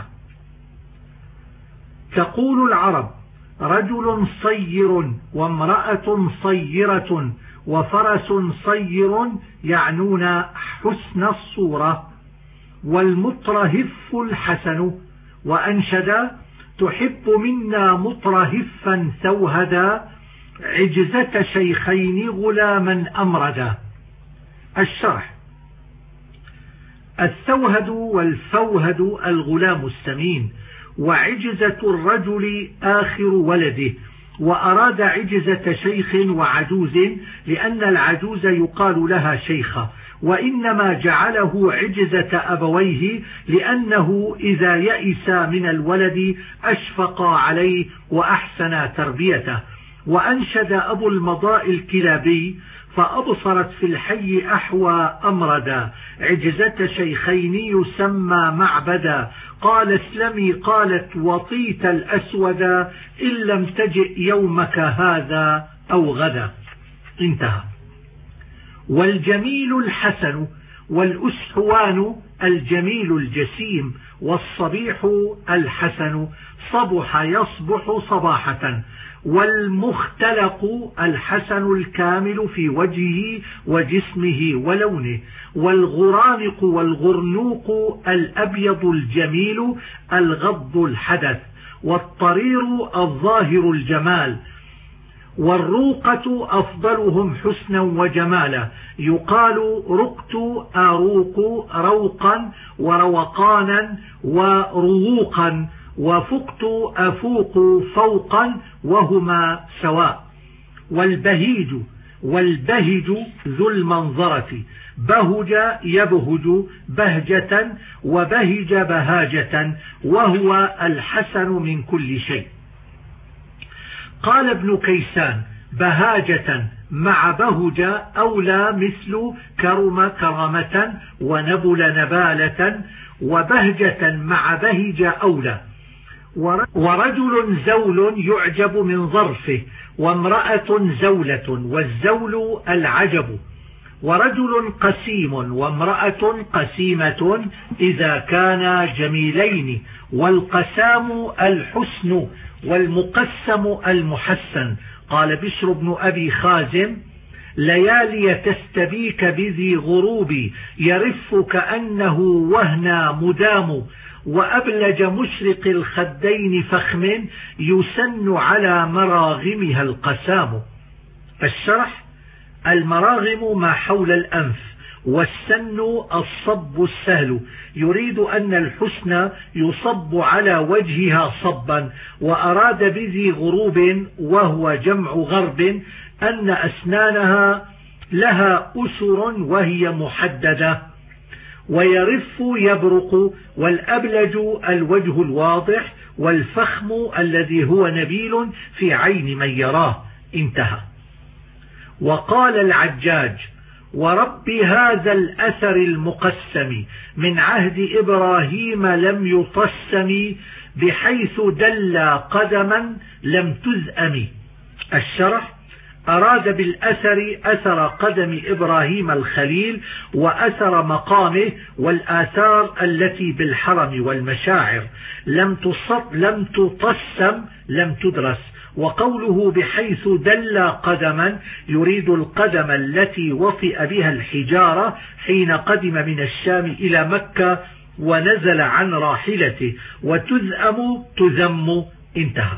[SPEAKER 1] تقول العرب رجل صير وامرأة صيرة وفرس صير يعنون حسن الصورة. والمترهف الحسن. وأنشد تحب منا مترهفا سوهدا عجزة شيخين غلاما أمردا. الشرح. السوهد والفوهد الغلام السمين وعجزة الرجل آخر ولده. وأراد عجزة شيخ وعجوز لأن العجوز يقال لها شيخة وإنما جعله عجزة أبويه لأنه إذا يئس من الولد أشفقا عليه وأحسن تربيته. وأنشد أبو المضاء الكلابي فأبصرت في الحي أحوى أمردا عجزة شيخين يسمى معبدا. قال اسلمي قالت وطيت الأسودا إن لم تجئ يومك هذا أو غدا. انتهى. والجميل الحسن والأسحوان الجميل الجسيم والصبيح الحسن صبح يصبح صباحة. والمختلق الحسن الكامل في وجهه وجسمه ولونه. والغرانق والغرنوق الأبيض الجميل الغض الحدث. والطرير الظاهر الجمال. والروقة أفضلهم حسنا وجمالا يقال رقت أروق روقا وروقانا وروقا وفقت أفوق فوقا وهما سواء. والبهج ذو المنظرة بهج يبهج بهجة وبهج بهاجة وهو الحسن من كل شيء. قال ابن كيسان بهاجة مع بهج أولى مثل كرم كرمة ونبل نبالة وبهجة مع بهج أولى. ورجل زول يعجب من ظرفه وامرأة زولة والزول العجب. ورجل قسيم وامرأة قسيمة إذا كانا جميلين. والقسام الحسن والمقسم المحسن. قال بشر بن أبي خازم ليالي تستبيك بذي غروب يرف كأنه وهنا مدام وأبلج مشرق الخدين فخم يسن على مراغمها القسام. الشرح. المراغم ما حول الأنف والسن الصب السهل يريد أن الحسن يصب على وجهها صبا. وأراد بذي غروب وهو جمع غرب أن أسنانها لها أسر وهي محددة. ويرف يبرق. والأبلج الوجه الواضح والفخم الذي هو نبيل في عين من يراه. انتهى. وقال العجاج ورب هذا الأثر المقسم من عهد إبراهيم لم يطسم بحيث دل قدما لم تزأم. الشرح. أراد بالأثر أثر قدم إبراهيم الخليل وأثر مقامه والآثار التي بالحرم والمشاعر لم تطسم لم تدرس. وقوله بحيث دل قدما يريد القدم التي وطئ بها الحجارة حين قدم من الشام إلى مكة ونزل عن راحلته، وتذأم تذم. انتهى.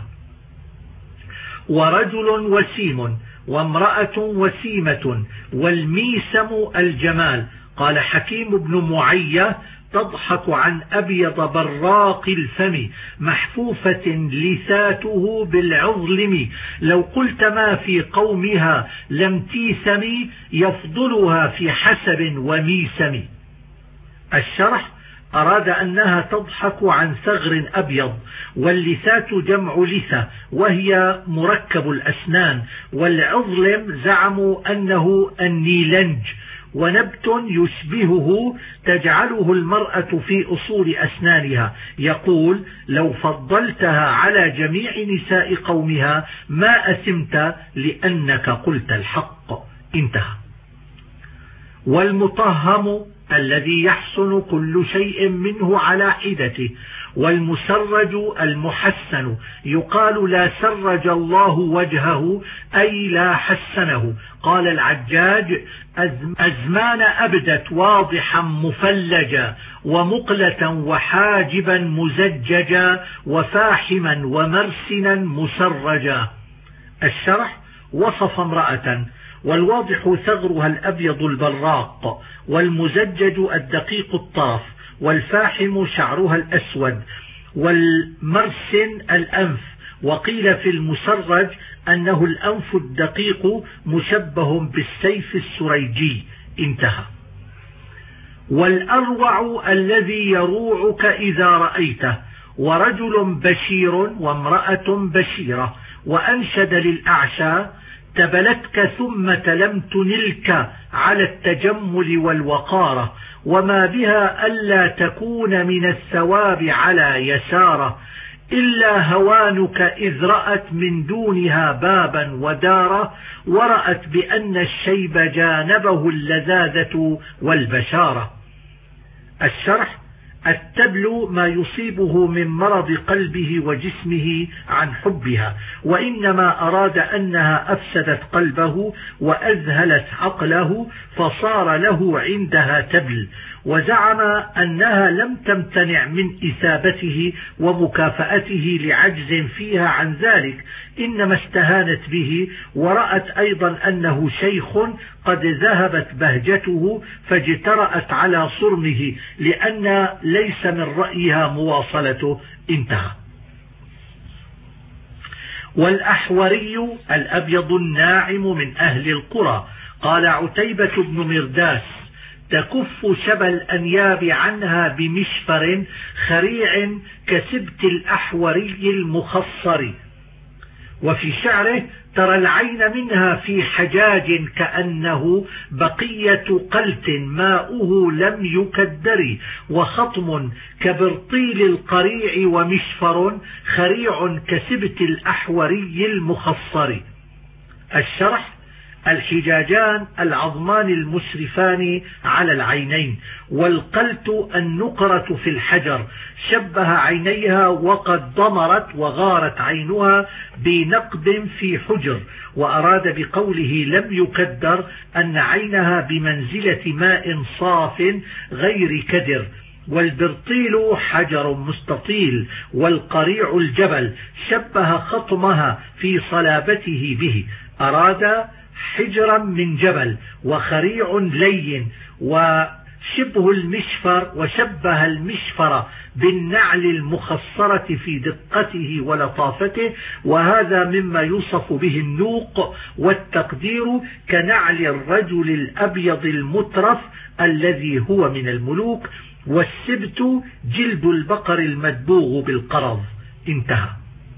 [SPEAKER 1] ورجل وسيم وامرأة وسيمة والميسم الجمال. قال حكيم بن معية تضحك عن أبيض براق الفم محفوفة لثاته بالعظلم، لو قلت ما في قومها لم تيسم يفضلها في حسب وميسم. الشرح أراد أنها تضحك عن ثغر أبيض، واللثات جمع لثة وهي مركب الأسنان، والعظلم زعموا أنه النيلنج، ونبت يشبهه تجعله المرأة في أصول أسنانها. يقول لو فضلتها على جميع نساء قومها ما أثمت لأنك قلت الحق. انتهى. والمطهم الذي يحسن كل شيء منه على حدته، والمسرج المحسن يقال لا سرج الله وجهه أي لا حسنه. قال العجاج أزمان أبدت واضحا مفلجا ومقلة وحاجبا مزججا وفاحما ومرسنا مسرجا. الشرح وصف امرأة والواضح ثغرها الأبيض البراق، والمزجج الدقيق الطرف، والفاحم شعرها الأسود، والمرسن الأنف. وقيل في المسرج أنه الأنف الدقيق مشبه بالسيف السريجي. انتهى. والأروع الذي يروعك إذا رأيته، ورجل بشير وامرأة بشيرة. وأنشد للأعشى تبلتك ثم لم تنلك على التجمل والوقارة، وما بها ألا تكون من الثواب على يساره، إلا هوانك إذ رأت من دونها بابا ودارا، ورأت بأن الشيب جانبه اللذاذة والبشارة. الشرح التبل ما يصيبه من مرض قلبه وجسمه عن حبها، وإنما أراد أنها أفسدت قلبه وأذهلت عقله فصار له عندها تبل، وزعم أنها لم تمتنع من إثابته ومكافأته لعجز فيها عن ذلك، إنما استهانت به، ورأت أيضا أنه شيخ قد ذهبت بهجته فاجترأت على صرمه لأن ليس من رأيها مواصلته. انتهى. والأحوري الأبيض الناعم من أهل القرى. قال عتيبة بن مرداس تكف شبى الأنياب عنها بمشفر خريع كسبت الأحوري المخصر. وفي شعره ترى العين منها في حجاج كأنه بقية قلت ماؤه لم يكدر، وخطم كبرطيل القريع ومشفر خريع كسبت الأحوري المخصر. الشرح الحجاجان العظمان المشرفان على العينين، والقلت النقرة في الحجر، شبه عينيها وقد ضمرت وغارت عينها بنقب في حجر، وأراد بقوله لم يكدر أن عينها بمنزلة ماء صاف غير كدر. والبرطيل حجر مستطيل، والقريع الجبل، شبه خطمها في صلابته به، أراد حجرا من جبل، وخريع لين، وشبه المشفر، وشبه المشفر بالنعل المخصرة في دقته ولطافته، وهذا مما يوصف به النوق، والتقدير كنعل الرجل الأبيض المترف الذي هو من الملوك، والسبت جلد البقر المدبوغ بالقرض. انتهى.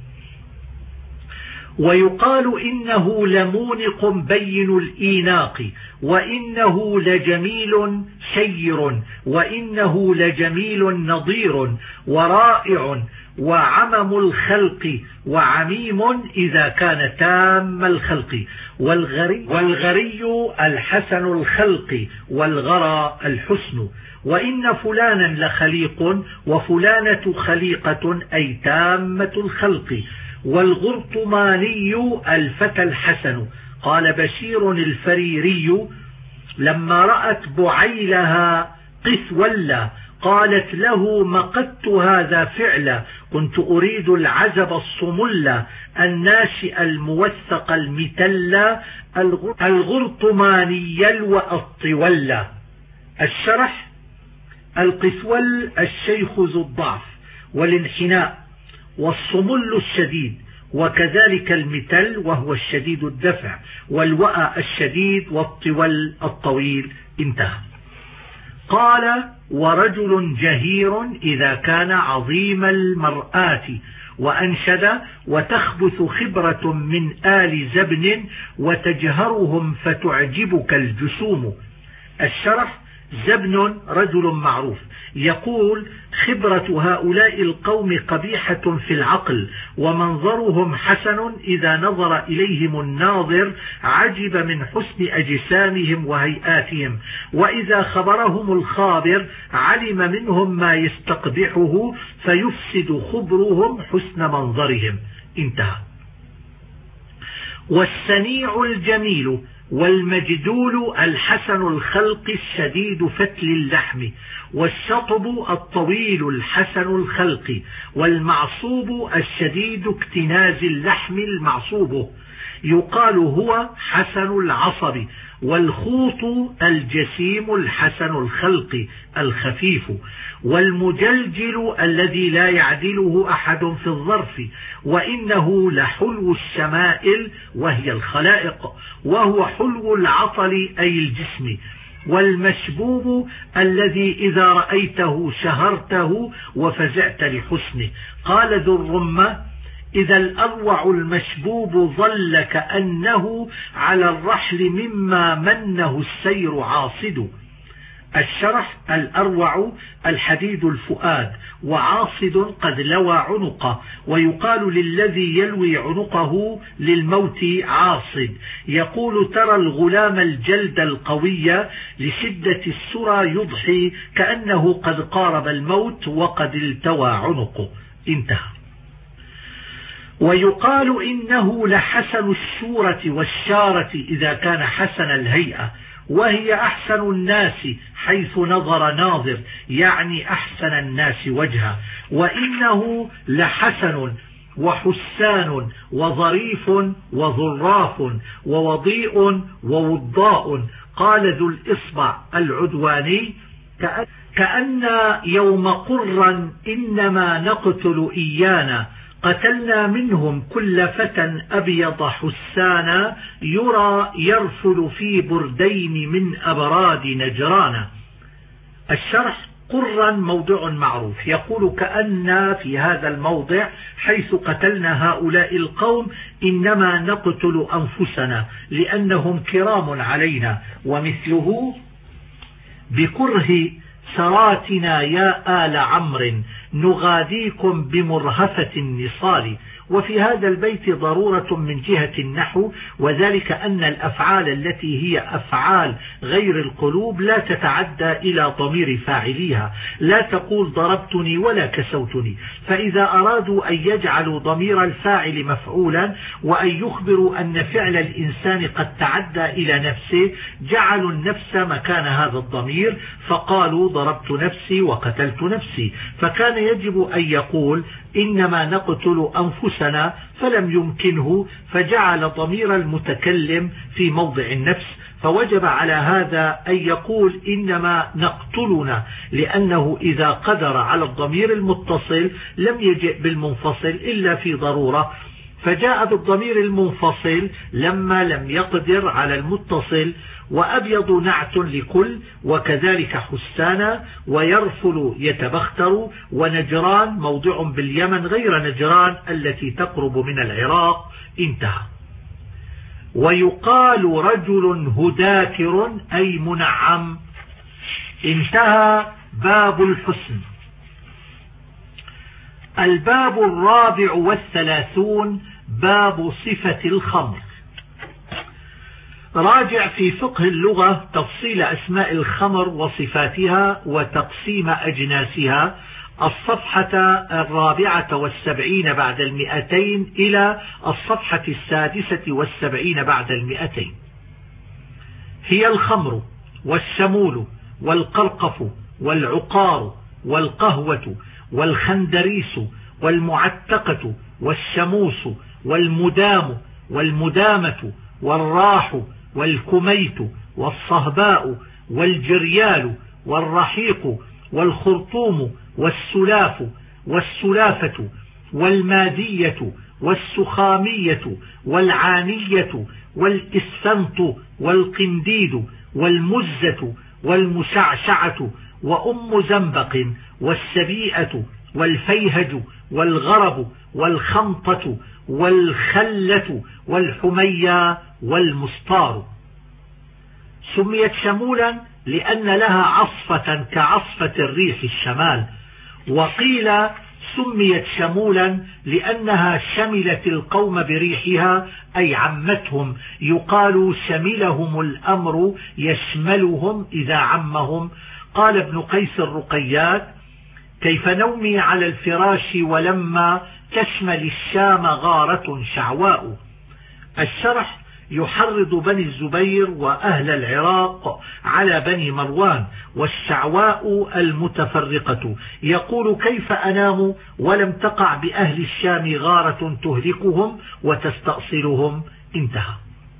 [SPEAKER 1] ويقال إنه لمونق بين الإيناق، وإنه لجميل شير، وإنه لجميل نضير ورائع، وعمم الخلق، وعميم إذا كان تام الخلق، والغري الحسن الخلق، والغرى الحسن. وإن فلانا لخليق، وفلانة خليقة أي تامة الخلق. والغرطماني الفتى الحسن. قال بشير الفريري لما رأت بعيلها قثولا قالت له مقدت هذا فعلا، كنت أريد العزب الصملا الناشئ الموثق المتلا الغرطماني الطولا. الشرح: القثول الشيخ ذو الضعف والانحناء والصمل الشديد، وكذلك المتل وهو الشديد الدفع، والوأى الشديد، والطول الطويل. انتهى. قال: ورجل جهير إذا كان عظيم المرآة. وأنشد: وتخبث خبرة من آل زبن، وتجهرهم فتعجبك الجسوم. الشرح: زبن رجل معروف. يقول: خبرة هؤلاء القوم قبيحة في العقل، ومنظرهم حسن إذا نظر إليهم الناظر عجب من حسن أجسامهم وهيئاتهم، وإذا خبرهم الخابر علم منهم ما يستقبحه فيفسد خبرهم حسن منظرهم. انتهى. والسنيع الجميل والمجدول الحسن الخلق الشديد فتل اللحم، والشطب الطويل الحسن الخلق، والمعصوب الشديد اكتناز اللحم المعصوب، يقال هو حسن العصب. والخوط الجسيم الحسن الخلق الخفيف، والمجلجل الذي لا يعدله أحد في الظرف، وإنه لحلو الشمائل وهي الخلائق، وهو حلو العطل أي الجسم. والمشبوب الذي إذا رأيته شهرته وفزعت لحسنه. قال ذو الرمة: إذا الأروع المشبوب ظل كأنه على الرحل مما منه السير عاصد. الشرح: الأروع الحديد الفؤاد، وعاصد قد لوى عنقه، ويقال للذي يلوي عنقه للموت عاصد. يقول: ترى الغلام الجلد القوي لشدة السرى يضحي كأنه قد قارب الموت وقد التوى عنقه. انتهى. ويقال إنه لحسن الشورة والشارة إذا كان حسن الهيئة، وهي أحسن الناس حيث نظر ناظر، يعني أحسن الناس وجها. وإنه لحسن وحسان وظريف وظراف ووضيء ووضاء. قال ذو الإصبع العدواني: كأن يوم قرا إنما نقتل إيانا، قتلنا منهم كل فتى أبيض حسانا، يرى يرفل في بردين من أبراد نجران. الشرح: قرا موضع معروف. يقول: كأن في هذا الموضع حيث قتلنا هؤلاء القوم إنما نقتل أنفسنا لأنهم كرام علينا. ومثله: بكره سراتنا يا آل عمرو نغاديكم بمرهفة النصال. وفي هذا البيت ضرورة من جهة النحو، وذلك أن الأفعال التي هي أفعال غير القلوب لا تتعدى إلى ضمير فاعليها، لا تقول ضربتني ولا كسوتني. فإذا أرادوا أن يجعلوا ضمير الفاعل مفعولا وأن يخبروا أن فعل الإنسان قد تعدى إلى نفسه، جعلوا النفس مكان هذا الضمير، فقالوا ضربت نفسي وقتلت نفسي. فكان يجب أن يقول إنما نقتل أنفسنا، فلم يمكنه، فجعل ضمير المتكلم في موضع النفس. فوجب على هذا أن يقول إنما نقتلنا، لأنه إذا قدر على الضمير المتصل لم يجئ بالمنفصل إلا في ضرورة، فجاء بالضمير المنفصل لما لم يقدر على المتصل. وأبيض نعت لكل، وكذلك حسانا، ويرفل يتبختر، ونجران موضع باليمن غير نجران التي تقرب من العراق. انتهى. ويقال رجل هداكر أي منعم. انتهى باب الحسن.
[SPEAKER 2] الباب 34 باب صفة الخمر. راجع في فقه اللغة تفصيل أسماء الخمر وصفاتها وتقسيم أجناسها الصفحة 74 بعد 200 إلى الصفحة 76 بعد 200. هي الخمر والشمول والقرقف والعقار والقهوة والخندريس والمعتقة والشموس والمدام والمدامة والراح والكميت والصهباء والجريال والرحيق والخرطوم والسلاف والسلافة والمادية والسخامية والعانية والإسفنط والقنديد والمزة والمشعشعة وأم زنبق والسبيئة والفيهج والغرب والخنطة والخلة والحمية والمسطار. سميت شمولا لأن لها عصفة كعصفة الريح الشمال، وقيل سميت شمولا لأنها شملت القوم بريحها أي عمتهم، يقال شملهم الأمر يشملهم إذا عمهم. قال ابن قيس الرقيات: كيف نومي على الفراش ولما تشمل الشام غارة شعواء. الشرح: يحرض بني الزبير وأهل العراق على بني مروان، والشعواء المتفرقة. يقول: كيف أنام ولم تقع بأهل الشام غارة تهلكهم وتستأصلهم. انتهى.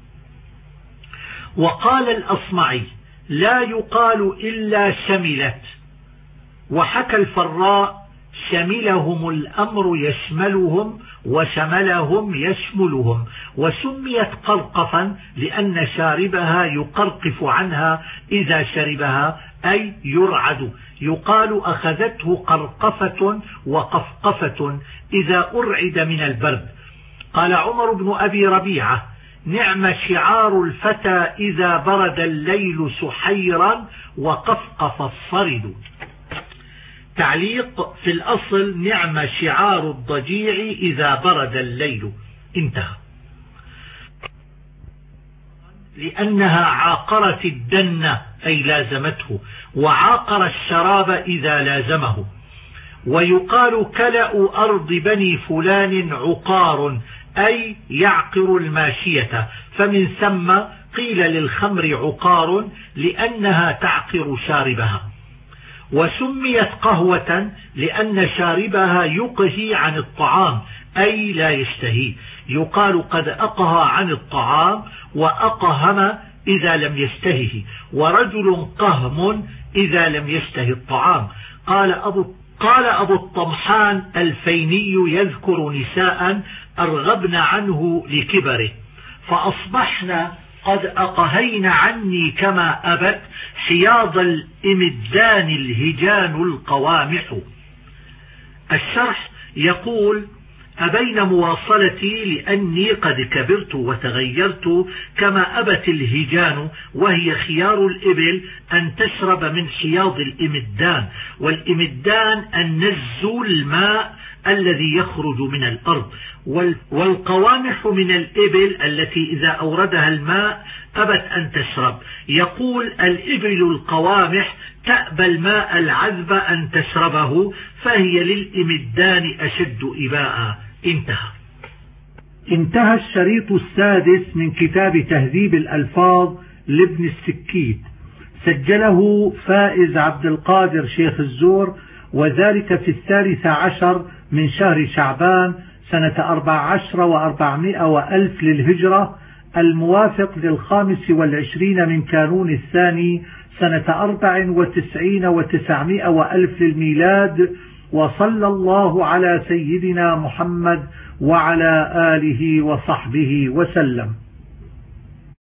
[SPEAKER 2] وقال الأصمعي: لا يقال إلا شملت. وحكى الفراء: شملهم الأمر يشملهم وشملهم يشملهم. وسميت قرقفا لأن شاربها يقرقف عنها إذا شربها أي يرعد. يقال: أخذته قرقفة وقفقفة إذا أرعد من البرد. قال عمر بن أبي ربيعة: نعم شعار الفتى إذا برد الليل سحيرا وقفقف الصرد. تعليق: في الأصل نعم شعار الضجيع إذا برد الليل. انتهى. لأنها عاقرت الدن أي لازمته، وعاقر الشراب إذا لازمه. ويقال: كلأ أرض بني فلان عقار أي يعقر الماشية، فمن ثم قيل للخمر عقار لأنها تعقر شاربها. وسميت قهوة لأن شاربها يقهي عن الطعام أي لا يشتهي. يقال: قد أقهى عن الطعام، وأقهم إذا لم يشتهه، ورجل قهم إذا لم يشتهي الطعام. قال أبو الطمحان الفيني يذكر نساء أرغبن عنه لكبره: فأصبحنا قد أقهين عني كما أبت حياض الإمدان الهجان القوامح. الشرح: يقول: أبين مواصلتي لأني قد كبرت وتغيرت كما أبت الهجان، وهي خيار الإبل أن تشرب من حياض الإمدان. والإمدان النز الماء الذي يخرج من الأرض، والقوامح من الإبل التي إذا أوردها الماء أبت أن تشرب. يقول: الإبل القوامح تأبى الماء العذب أن تشربه، فهي للإمدان أشد إباء.
[SPEAKER 1] انتهى الشريط السادس من كتاب تهذيب الألفاظ لابن السكيت، سجله فائز عبد القادر شيخ الزور، وذلك في 13 من شهر شعبان سنة 14 و400 وألف للهجرة، الموافق 25 من كانون الثاني سنة 94 و900 وألف للميلاد. وصلى الله على سيدنا محمد وعلى آله وصحبه وسلم.